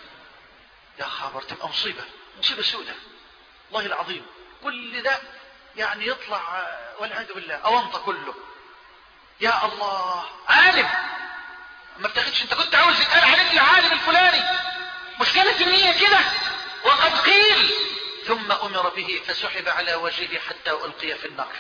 يا خبر، تبقى مصيبة، مصيبة سودة والله العظيم. كل ده يعني يطلع والعياذ بالله أونطة كله. يا الله، عالم ما بتاخدش. انت كنت عاوز يتقال عليك العالم الفلاني، مشكلة النية كده. وقد قيل. ثم أمر به فسحب على وجهه حتى ألقي في النار.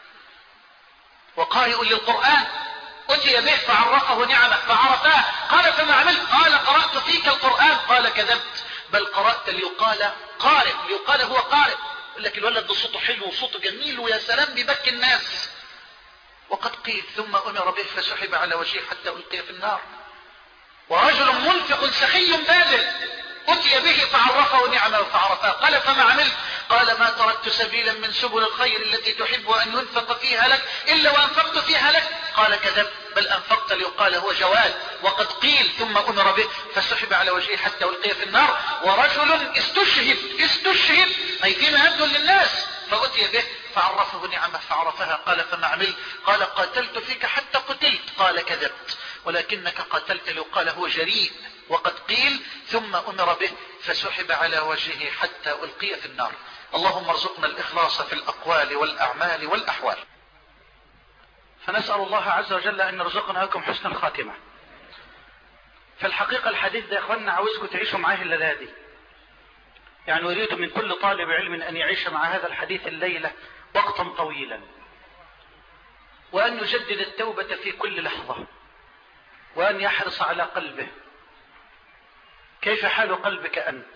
وقارئ للقرآن أتي به فعرفه نعمة فعرفاه. قال: فما عملت؟ قال: قرأت فيك القرآن. قال: كذبت، بل قرأت ليقال قارئ، ليقال هو قارئ. يقول لك الولد ده صوته حلو وصوته جميل ويا سلام بيبكي الناس. وقد قيل. ثم أمر به فسحب على وجهه حتى ألقي في النار. ورجل منفق سخي باذل أتي به فعرفه نعمة فعرفاه. قال: فما عملت؟ قال: ما تركت سبيلا من سبل الخير التي تحب أن ينفق فيها لك إلا وأنفقت فيها لك. قال: كذب، بل أنفقت ليقال هو جواد. وقد قيل. ثم أمر به فسحب على وجهه حتى ألقي في النار. ورجل استشهد استشهد أي فيما يبدو للناس، فأتي به فعرفه نعمة فعرفها. قال: فما عملت؟ قال: قاتلت فيك حتى قتلت. قال: كذبت، ولكنك قاتلت ليقال هو جريء. وقد قيل. ثم أمر به فسحب على وجهه حتى ألقي في النار. اللهم ارزقنا الإخلاص في الأقوال والأعمال والأحوال. فنسأل الله عز وجل أن يرزقنا لكم حسن الخاتمة. في الحقيقة الحديث ده يا أخوانا عاوزكم تعيشوا معاه الليلة دي. يعني أريد من كل طالب علم أن يعيش مع هذا الحديث الليلة وقتا طويلا، وأن يجدد التوبة في كل لحظة، وأن يحرص على قلبه. كيف حال قلبك أنت؟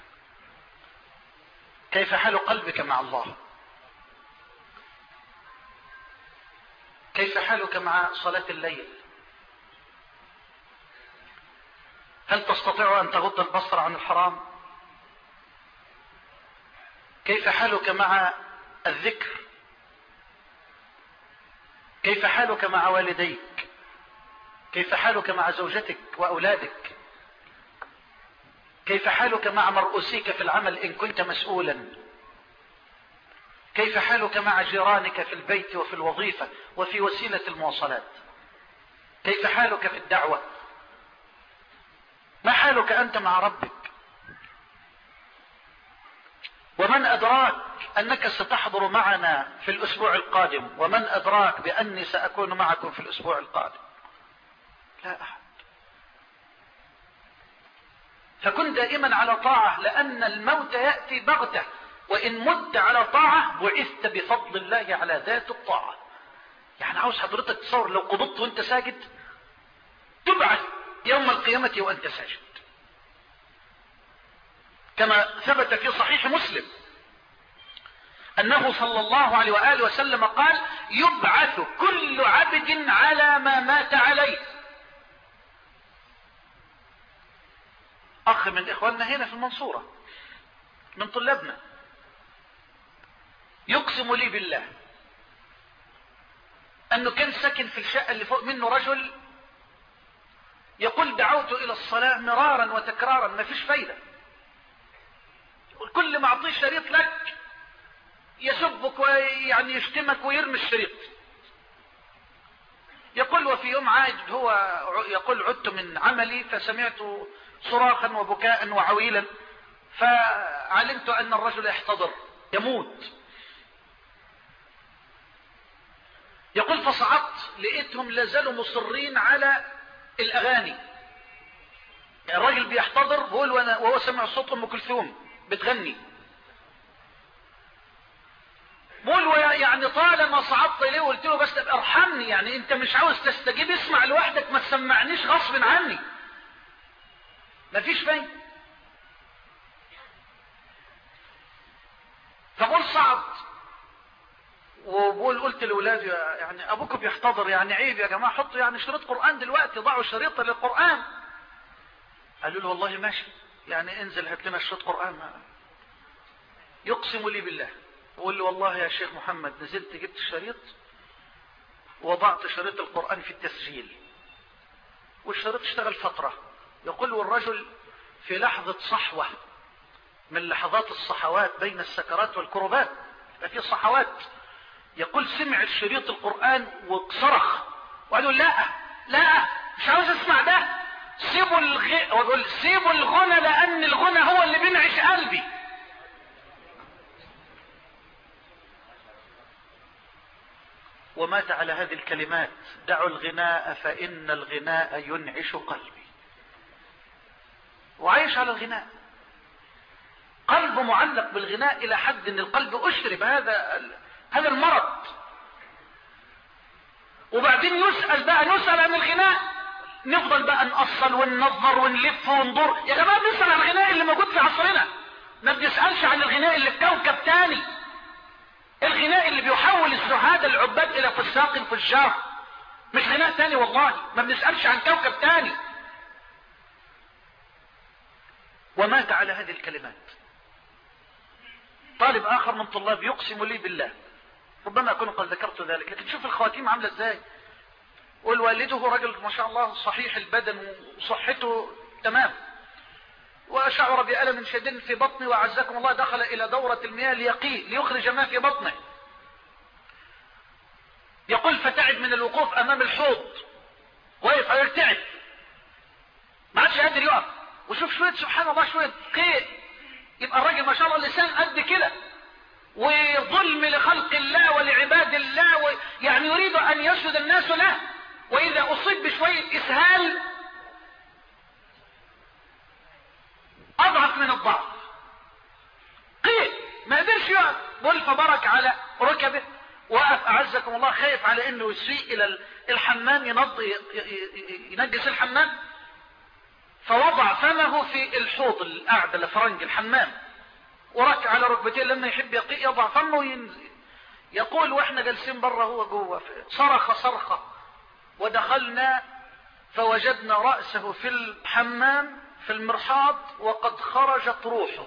كيف حال قلبك مع الله؟ كيف حالك مع صلاة الليل؟ هل تستطيع أن تغض البصر عن الحرام؟ كيف حالك مع الذكر؟ كيف حالك مع والديك؟ كيف حالك مع زوجتك وأولادك؟ كيف حالك مع مرؤوسيك في العمل إن كنت مسؤولا؟ كيف حالك مع جيرانك في البيت وفي الوظيفة وفي وسيلة المواصلات؟ كيف حالك في الدعوة؟ ما حالك أنت مع ربك؟ ومن أدراك أنك ستحضر معنا في الأسبوع القادم؟ ومن أدراك بأني سأكون معكم في الأسبوع القادم؟ لا أحد. فكن دائما على طاعة، لأن الموت يأتي بغتة، وإن مت على طاعة بعثت بفضل الله على ذات الطاعة. يعني عاوز حضرتك تصور لو قبضت وانت ساجد، تبعث يوم القيامة وانت ساجد، كما ثبت في صحيح مسلم أنه صلى الله عليه وآله وسلم قال: يبعث كل عبد على ما مات عليه. أخ من إخواننا هنا في المنصورة من طلابنا يقسم لي بالله أنه كان ساكن في الشقة اللي فوق منه رجل يقول: دعوت إلى الصلاة مرارا وتكرارا ما فيش فايدة، كل ما أعطيه شريط لك يسبك ويعني يشتمك ويرمي الشريط. يقول: وفي يوم عاد هو يقول: عدت من عملي فسمعت صراخا وبكاء وعويلا، فعلمت أن الرجل يحتضر يموت. يقول: فصعدت لقيتهم لازالوا مصرين على الأغاني، الراجل بيحتضر بقول وهو سمع صوت أم كلثوم بتغني، بقول يعني طالما صعدت إليه وقلت له: بس ارحمني، يعني انت مش عاوز تستجيب اسمع لوحدك، ما تسمعنيش غصب عني. مفيش فايدة. فبقول صعد وبقول قلت لاولادي: يعني ابوكم بيحتضر، يعني عيب يا جماعه، حطوا يعني شريط قرآن دلوقتي، ضعوا شريط للقرآن. قالوا له: والله ماشي، يعني انزل هات لنا شريط قرآن. يقسم لي بالله يقول لي: والله يا شيخ محمد نزلت جبت الشريط ووضعت شريط القرآن في التسجيل، والشريط اشتغل فترة. يقول: والرجل في لحظة صحوة من لحظات الصحوات بين السكرات والكربات، في صحوات، يقول سمع الشريط القرآن وصرخ وقالوا: لا لا مش عاوز اسمع ده، سيبوا الغ... وقال سيبوا الغنى، لأن الغنى هو اللي بينعش قلبي. ومات على هذه الكلمات: دعوا الغناء فإن الغناء ينعش قلبي. وعايش على الغناء، قلبه معلق بالغناء إلى حد أن القلب أشرب هذا هذا المرض. وبعدين يسأل بقى نسأل عن الغناء، نفضل بقى نأصل وننظر ونلف وندور. يا جماعة بنسأل عن الغناء اللي موجود في عصرنا، ما بنسألش عن الغناء اللي في كوكب تاني، الغناء اللي بيحول الزهاد العباد إلى فساق فجار، مش غناء تاني والله، ما بنسألش عن كوكب تاني. ومات على هذه الكلمات. طالب آخر من طلاب يقسم لي بالله، ربما أكون قد ذكرت ذلك، لكن شوف الخواتيم عاملة ازاي. والوالده رجل ما شاء الله صحيح البدن وصحته تمام، وشعر بألم شديد في بطنه، وعزكم الله دخل إلى دورة المياه ليقي ليخرج ما في بطنه. يقول: فتعب من الوقوف أمام الحوض، وقف على تعب ما عادش قادر يقف. وشوف شوية سبحان الله شوية قيء، يبقى الراجل ما شاء الله اللسان قد كده، وظلم لخلق الله ولعباد الله، يعني يريد أن يسجد الناس له، وإذا أصيب بشوية إسهال أضعف من الضعف، قيء ما قدرش يقف. بل فبرك على ركبه، وقف أعزكم الله خايف على إنه يسيء إلى الحمام، ينض ينجس الحمام، فوضع فمه في الحوض القاعدة لفرنج الحمام، وركع على ركبتيه لما يحب يقي يضع فمه وينزل. يقول: واحنا جالسين بره هو جوه، صرخ صرخة، ودخلنا فوجدنا رأسه في الحمام في المرحاض وقد خرجت روحه.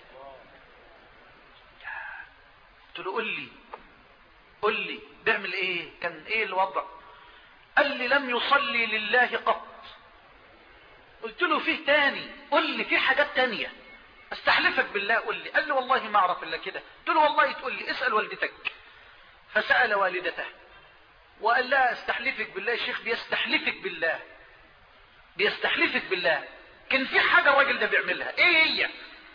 قلت له: قل لي قل لي بيعمل ايه، كان ايه الوضع؟ قال لي: لم يصلي لله قط. قلت له: فيه تاني، قل لي في حاجات تانية. استحلفك بالله قول لي. قال له والله ما اعرف الا كده. قلت له والله تقول لي اسأل والدتك. فسأل والدته وقال لها استحلفك بالله يا شيخ، بيستحلفك بالله بيستحلفك بالله كان في حاجة الراجل ده بيعملها، ايه هي؟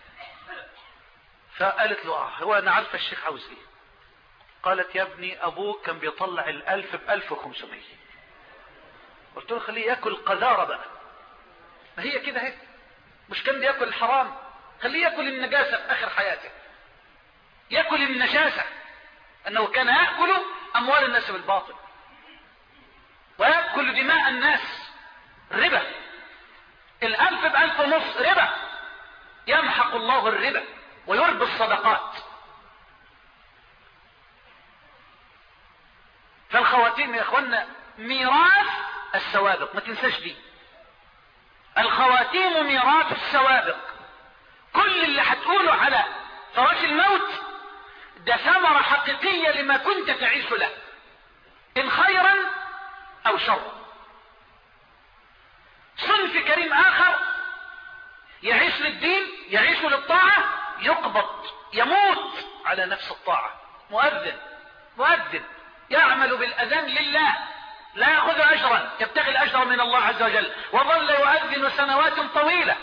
فقالت له اه هو انا عارفه الشيخ عاوز ايه. قالت يا ابني ابوك كان بيطلع الالف بألف وخمسمية. قلت له خليه ياكل قذارة بقى، ما هي كده هيك، مش كان بياكل الحرام؟ خليه ياكل النجاسة في اخر حياته، ياكل النجاسة، انه كان يأكل اموال الناس بالباطل ويأكل دماء الناس ربا. الالف بألف ونص ربا، يمحق الله الربا ويربي الصدقات. فالخواتيم يا اخوانا ميراث السوابق، ما تنساش دي. الخواتيم ميراث السوابق. كل اللي هتقوله على فراش الموت ده ثمرة حقيقية لما كنت تعيش له، ان خيرا او شرا. صنف كريم اخر يعيش للدين، يعيش للطاعة، يقبض يموت على نفس الطاعة. مؤذن مؤذن يعمل بالاذان لله، لا يأخذ اجرا، يبتغي الاجر من الله عز وجل، وظل يؤذن سنوات طويلة،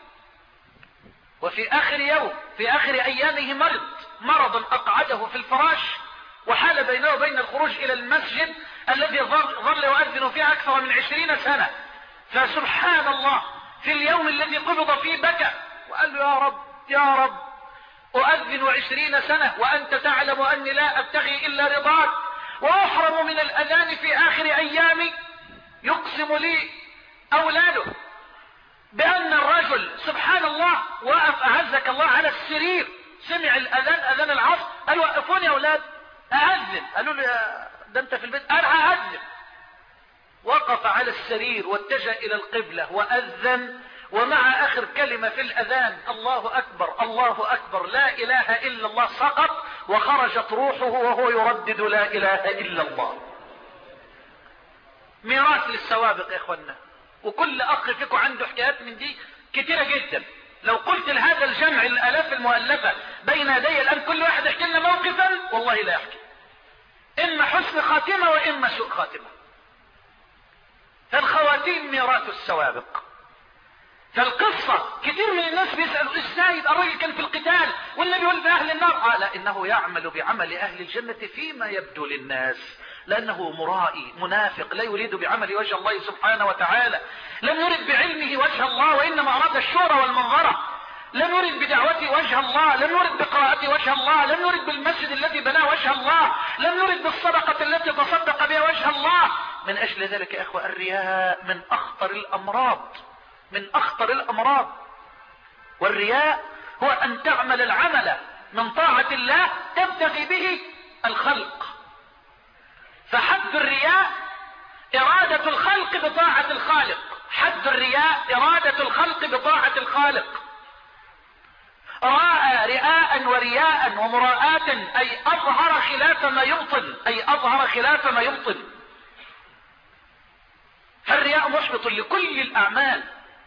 وفي اخر يوم في اخر ايامه مرض مرض اقعده في الفراش وحال بينه وبين الخروج الى المسجد الذي ظل يؤذن فيه اكثر من عشرين سنة. فسبحان الله في اليوم الذي قبض فيه بكى وقال له يا رب يا رب أؤذن عشرين سنة وأنت تعلم أني لا أبتغي إلا رضاك، وأحرم من الأذان في آخر أيامي. يقسم لي أولاده بأن الرجل سبحان الله وقف أعزك الله على السرير، سمع الأذان أذان العصر، قال وقفوني يا أولاد أأذن. قالوا له ده أنت في البيت. قال أأذن. وقف على السرير واتجه إلى القبلة وأذن، ومع آخر كلمة في الأذان الله أكبر الله أكبر لا إله إلا الله سقط وخرجت روحه وهو يردد لا إله إلا الله. ميراث للسوابق يا إخوانا، وكل أخ فيكم عنده حكايات من دي كتيرة جدا. لو قلت لهذا الجمع الآلاف المؤلفة بين يدي الآن كل واحد يحكي لنا موقفا والله لا يحكي، إما حسن خاتمة وإما سوء خاتمة. فالخواتيم ميراث السوابق. فالقصة كتير من الناس بيسألوا ازاي يبقى الراجل كان في القتال والنبي يقول في اهل النار؟ قال آه انه يعمل بعمل اهل الجنة فيما يبدو للناس، لانه مرائي منافق لا يريد بعمل وجه الله سبحانه وتعالى، لم يرد بعلمه وجه الله وانما اراد الشهرة والمنظرة، لم يرد بدعوته وجه الله، لم يرد بقراءته وجه الله، لم يرد بالمسجد الذي بناه وجه الله، لم يرد بالصدقة التي تصدق بها وجه الله. من اجل ذلك يا اخوة الرياء من اخطر الامراض، من اخطر الامراض. والرياء هو ان تعمل العمل من طاعة الله تبتغي به الخلق. فحد الرياء ارادة الخلق بطاعة الخالق، حد الرياء ارادة الخلق بطاعة الخالق. راء رئاء ورياء ومراءة اي اظهر خلاف ما يبطن، اي اظهر خلاف ما يبطن. فالرياء محبط لكل الاعمال،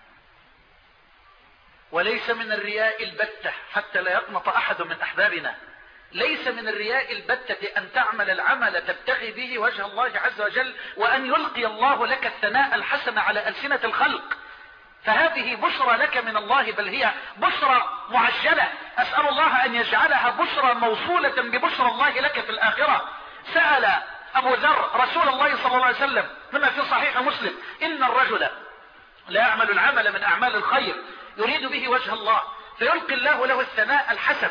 وليس من الرياء البتة حتى لا يقنط احد من احبابنا، ليس من الرياء البتة ان تعمل العمل تبتغي به وجه الله عز وجل وان يلقي الله لك الثناء الحسن على ألسنة الخلق. فهذه بشرى لك من الله، بل هي بشرى معجلة، اسأل الله ان يجعلها بشرى موصولة ببشرى الله لك في الاخرة. سأل ابو ذر رسول الله صلى الله عليه وسلم كما في صحيح مسلم ان الرجل لا يعمل العمل من اعمال الخير يريد به وجه الله فيلقي الله له الثناء الحسن،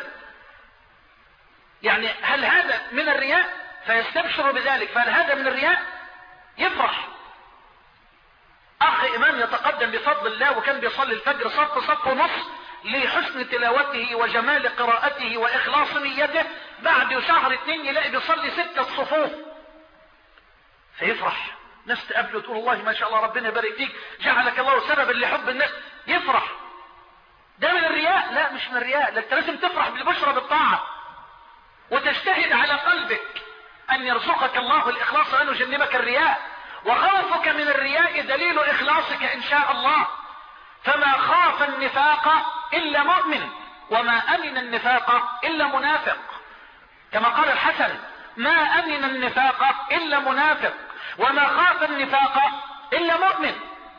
يعني هل هذا من الرياء؟ فيستبشر بذلك. فهل هذا من الرياء؟ يفرح اخ امام يتقدم بفضل الله وكان بيصلي الفجر صف صف ونص لحسن تلاوته وجمال قراءته واخلاص نيته، بعد شهر اتنين يلاقي بيصلي ستة صفوف فيفرح. ناس تقابله تقول الله ما شاء الله ربنا يبارك فيك جعلك الله سببا لحب الناس، يفرح. ده من الرياء؟ لا مش من الرياء، لك لازم تفرح بالبشرى بالطاعة وتجتهد على قلبك ان يرزقك الله الاخلاص وان يجنبك الرياء. وخوفك من الرياء دليل اخلاصك ان شاء الله. فما خاف النفاق الا مؤمن، وما أمن النفاق إلا منافق، كما قال الحسن: ما أمن النفاق إلا منافق، وما خاف النفاق إلا مؤمن.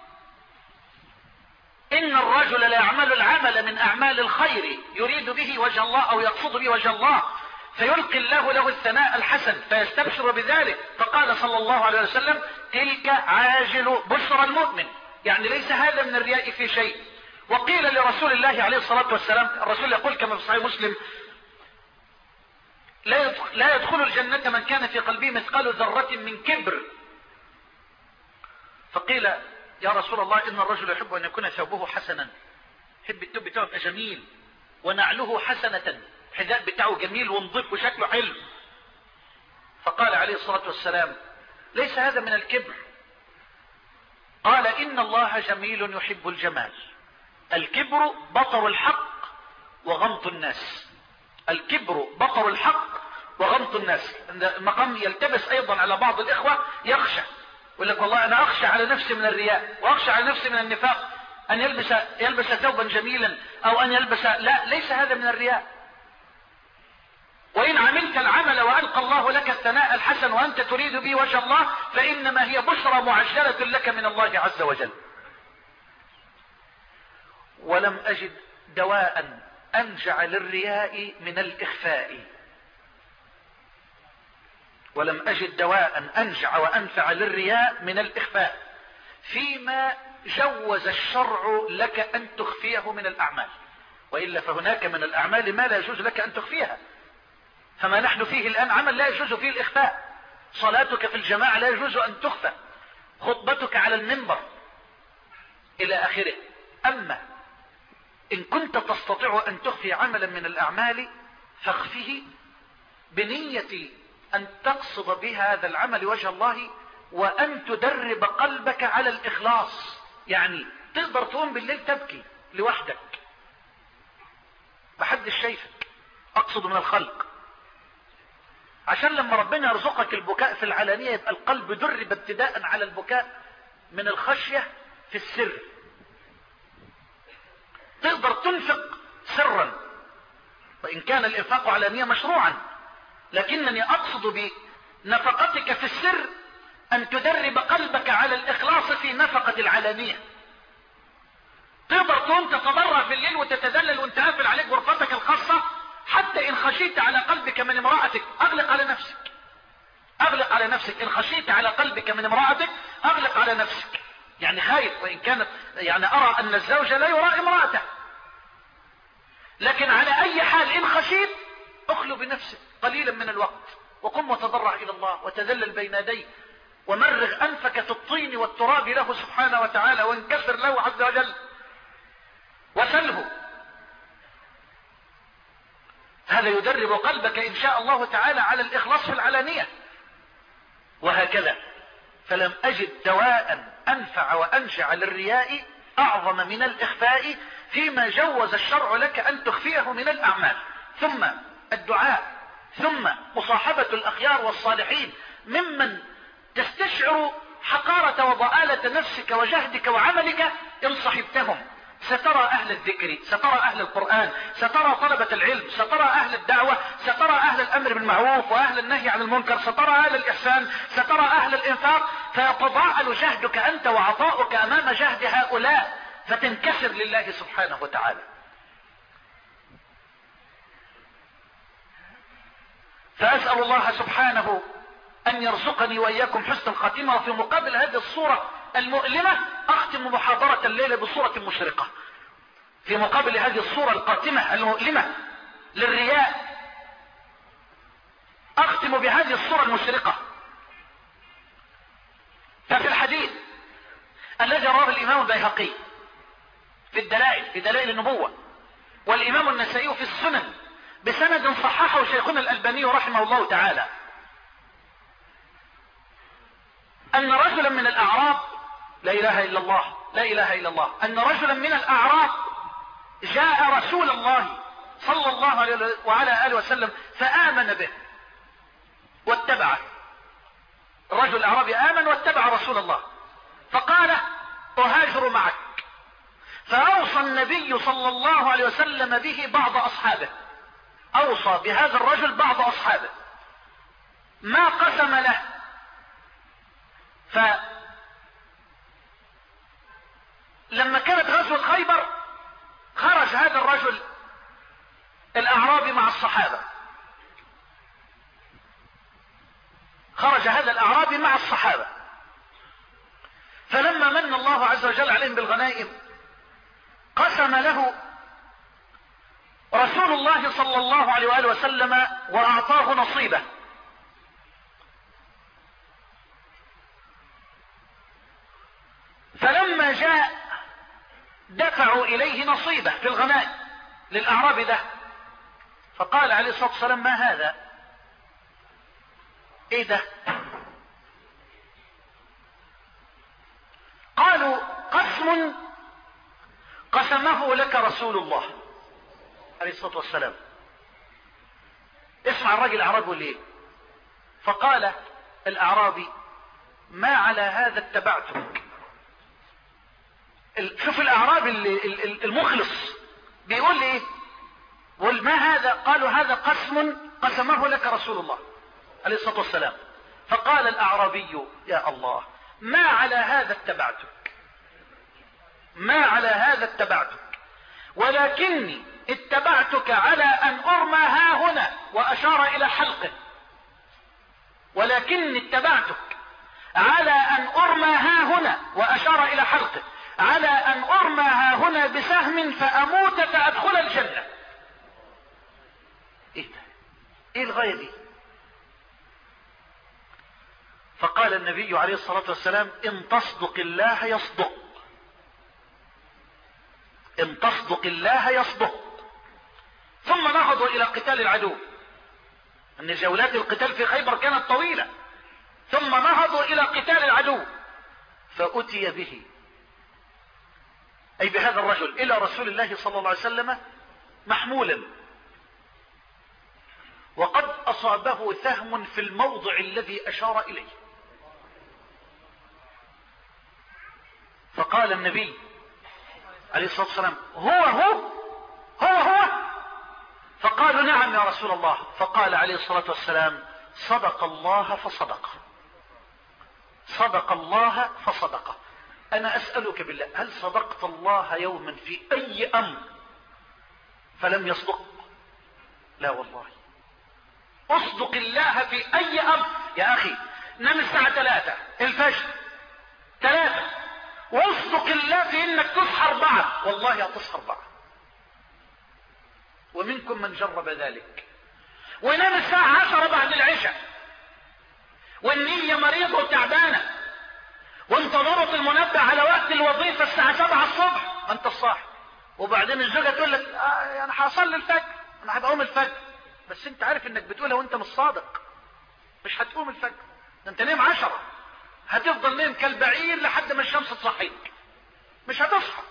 إن الرجل لا يعمل العمل من أعمال الخير يريد به وجه الله أو يقصد به وجه الله، فيلقي الله له الثناء الحسن فيستبشر بذلك، فقال صلى الله عليه وسلم: تلك عاجل بشرى المؤمن. يعني ليس هذا من الرياء في شيء. وقيل لرسول الله عليه الصلاة والسلام، الرسول يقول كما في صحيح مسلم: لا يدخل الجنة من كان في قلبه مثقال ذرة من كبر. فقيل: يا رسول الله، إن الرجل يحب أن يكون ثوبه حسنا، يحب الثوب بتاعه يبقى جميل، ونعله حسنة، الحذاء بتاعه جميل ونظيف وشكله حلو. فقال عليه الصلاة والسلام: ليس هذا من الكبر. قال: إن الله جميل يحب الجمال. الكبر بطر الحق وغمط الناس. الكبر بطر الحق وغمط الناس. المقام يلتبس أيضا على بعض الإخوة، يخشى، يقول لك: والله أنا أخشى على نفسي من الرياء، وأخشى على نفسي من النفاق، أن يلبس يلبس ثوبا جميلا، أو أن يلبس. لا، ليس هذا من الرياء. وإن عملت العمل وألقى الله لك الثناء الحسن وأنت تريد به وجه الله، فإنما هي بشرى معجلة لك من الله عز وجل. ولم أجد دواء أنجع للرياء من الإخفاء. ولم أجد دواء أنجع وأنفع للرياء من الإخفاء، فيما جوز الشرع لك أن تخفيه من الأعمال. وإلا فهناك من الأعمال ما لا يجوز لك أن تخفيها، فما نحن فيه الآن عمل لا يجوز فيه الإخفاء. صلاتك في الجماعة لا يجوز أن تخفى، خطبتك على المنبر إلى آخره. أما إن كنت تستطيع أن تخفي عملا من الأعمال فاخفه بنية أن تقصد بهذا العمل وجه الله، وأن تدرب قلبك على الإخلاص. يعني تقدر تقوم بالليل تبكي لوحدك، محدش شايفك، أقصد من الخلق، عشان لما ربنا يرزقك البكاء في العلانية يبقى القلب درب ابتداء على البكاء من الخشية في السر. تقدر تنفق سرا، وإن كان الإنفاق علانية مشروعا، لكنني أقصد بنفقتك في السر أن تدرب قلبك على الإخلاص في نفقة العلانية. تقدر تقوم تتضرع في الليل وتتذلل وانت قافل عليك غرفتك الخاصة، حتى إن خشيت على قلبك من امرأتك أغلق على نفسك، أغلق على نفسك. إن خشيت على قلبك من امرأتك أغلق على نفسك، يعني خايف. وإن كانت يعني أرى أن الزوج لا يراعي امرأته، لكن على أي حال إن خشيت أخلو بنفسك قليلا من الوقت، وقم وتضرع إلى الله وتذلل بين يديه، ومرغ أنفك في الطين والتراب له سبحانه وتعالى، وانكسر له عز وجل وسله. هذا يدرب قلبك إن شاء الله تعالى على الإخلاص في العلانية. وهكذا، فلم أجد دواء أنفع وأنشع للرياء أعظم من الإخفاء فيما جوز الشرع لك أن تخفيه من الأعمال. ثم الدعاء، ثم مصاحبة الأخيار والصالحين ممن تستشعر حقارة وضآلة نفسك وجهدك وعملك. إن صحبتهم سترى أهل الذكر، سترى أهل القرآن، سترى طلبة العلم، سترى أهل الدعوة، سترى أهل الأمر بالمعروف وأهل النهي عن المنكر، سترى أهل الإحسان، سترى أهل الإنفاق، فيتضاءل جهدك أنت وعطاؤك أمام جهد هؤلاء، فتنكسر لله سبحانه وتعالى. فأسأل الله سبحانه أن يرزقني وإياكم حسن الخاتمة. وفي مقابل هذه الصورة المؤلمة أختم محاضرة الليلة بصورة مشرقة. في مقابل هذه الصورة القاتمة المؤلمة للرياء أختم بهذه الصورة المشرقة. ففي الحديث الذي رواه الإمام البيهقي في الدلائل، في دلائل النبوة، والإمام النسائي في السنن بسند صححه شيخنا الألباني رحمه الله تعالى، أن رجلا من الأعراب، لا إله إلا الله، لا إله إلا الله، أن رجلا من الأعراب جاء رسول الله صلى الله عليه وعلى آله وسلم فآمن به واتبعه. الرجل الأعرابي آمن واتبع رسول الله، فقال: أهاجر معك. فأوصى النبي صلى الله عليه وسلم به بعض أصحابه، أوصى بهذا الرجل بعض أصحابه ما قسم له. فلما كانت غزوة خيبر خرج هذا الرجل الأعرابي مع الصحابة، خرج هذا الأعرابي مع الصحابة، فلما من الله عز وجل عليهم بالغنائم قسم له رسول الله صلى الله عليه وآله وسلم وأعطاه نصيبه. فلما جاء دفعوا إليه نصيبه في الغنائم للأعرابي ده، فقال عليه الصلاة والسلام: ما هذا؟ ايه ده؟ قالوا: قسم قسمه لك رسول الله عليه الصلاة والسلام. اسمع الرجل الأعرابي ليه؟ فقال الأعرابي: ما على هذا اتبعتك. شوف الأعرابي المخلص بيقول ايه؟ بيقول: ما هذا؟ قالوا: هذا قسم قسمه لك رسول الله عليه الصلاة والسلام. فقال الأعرابي: يا الله، ما على هذا اتبعتك، ما على هذا اتبعتك، ولكني اتبعتك على أن أرمى ها هنا، وأشار إلى حلقه. ولكني اتبعتك على أن أرمى ها هنا، وأشار إلى حلقه، على أن أرمى ها هنا بسهم فأموت فأدخل الجنة. ايه ده؟ ايه الغاية دي؟ فقال النبي عليه الصلاة والسلام: إن تصدق الله يصدق، إن تصدق الله يصدق. ثم نهضوا إلى قتال العدو، أن جولات القتال في خيبر كانت طويلة. ثم نهضوا إلى قتال العدو، فأتي به، أي بهذا الرجل، إلى رسول الله صلى الله عليه وسلم محمولا، وقد أصابه سهم في الموضع الذي أشار إليه. فقال النبي عليه الصلاة والسلام: هو هو هو هو فقالوا: نعم يا رسول الله. فقال عليه الصلاة والسلام: صدق الله فصدق، صدق الله فصدق. أنا أسألك بالله، هل صدقت الله يوما في أي أمر فلم يصدق؟ لا والله. اصدق الله في أي أمر. يا أخي نام الساعة ثلاثة الفجر، ثلاثة، واصدق الله في إنك تصحى أربعة، والله هتصحى أربعة. ومنكم من جرب ذلك. ونام الساعة عشرة بعد العشاء، والنية مريضة وتعبانة، وانتظرت المنبه على وقت الوظيفة الساعة سبعة الصبح، أنت الصاحب. وبعدين الزوجة تقول لك: آه أنا هصلي الفجر، أنا هبقى أقوم الفجر. بس أنت عارف إنك بتقولها وأنت مش صادق، مش هتقوم الفجر، ده أنت نام عشرة، هتفضل نام كالبعير لحد ما الشمس تصحيك، مش هتصحى.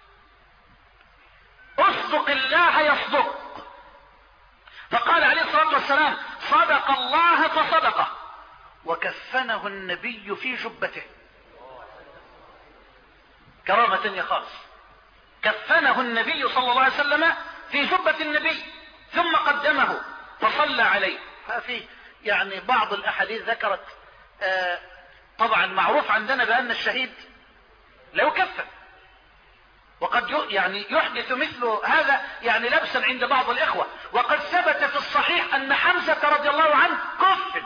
اصدق الله يصدق. فقال عليه الصلاة والسلام: صدق الله فصدقه. وكفنه النبي في جبته، كرامة تانية خالص. كفنه النبي صلى الله عليه وسلم في جبة النبي، ثم قدمه فصلى عليه. ففي يعني بعض الأحاديث ذكرت آه طبعا معروف عندنا بأن الشهيد لا يكفن، وقد يعني يحدث مثل هذا يعني لبسا عند بعض الإخوة. وقد ثبت في الصحيح أن حمزة رضي الله عنه كفن.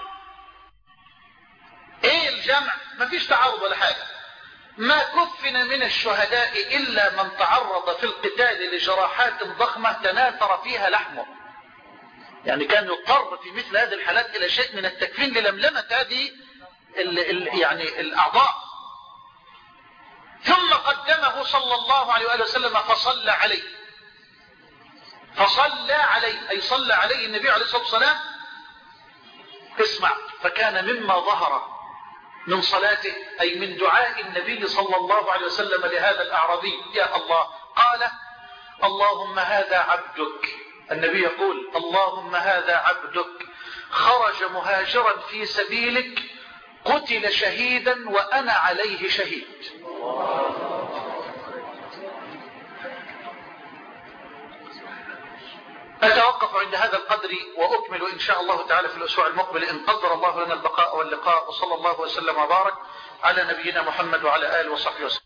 ايه الجمع؟ مفيش تعارض ولا حاجة. ما كفن من الشهداء إلا من تعرض في القتال لجراحات ضخمة تناثر فيها لحمه، يعني كان يضطر في مثل هذه الحالات إلى شيء من التكفين للملمة هذه ال ال يعني الأعضاء. ثم قدمه صلى الله عليه وآله وسلم فصلى عليه، فصلى عليه أي صلى عليه النبي عليه الصلاة والسلام. اسمع: فكان مما ظهر من صلاته أي من دعاء النبي صلى الله عليه وسلم لهذا الأعرابي: يا الله، قال: اللهم هذا عبدك. النبي يقول: اللهم هذا عبدك خرج مهاجرا في سبيلك، قتل شهيدا وأنا عليه شهيد. أتوقف عند هذا القدر وأكمل إن شاء الله تعالى في الأسبوع المقبل إن قدر الله لنا البقاء واللقاء، وصلى الله وسلم وبارك على نبينا محمد وعلى آله وصحبه وسلم.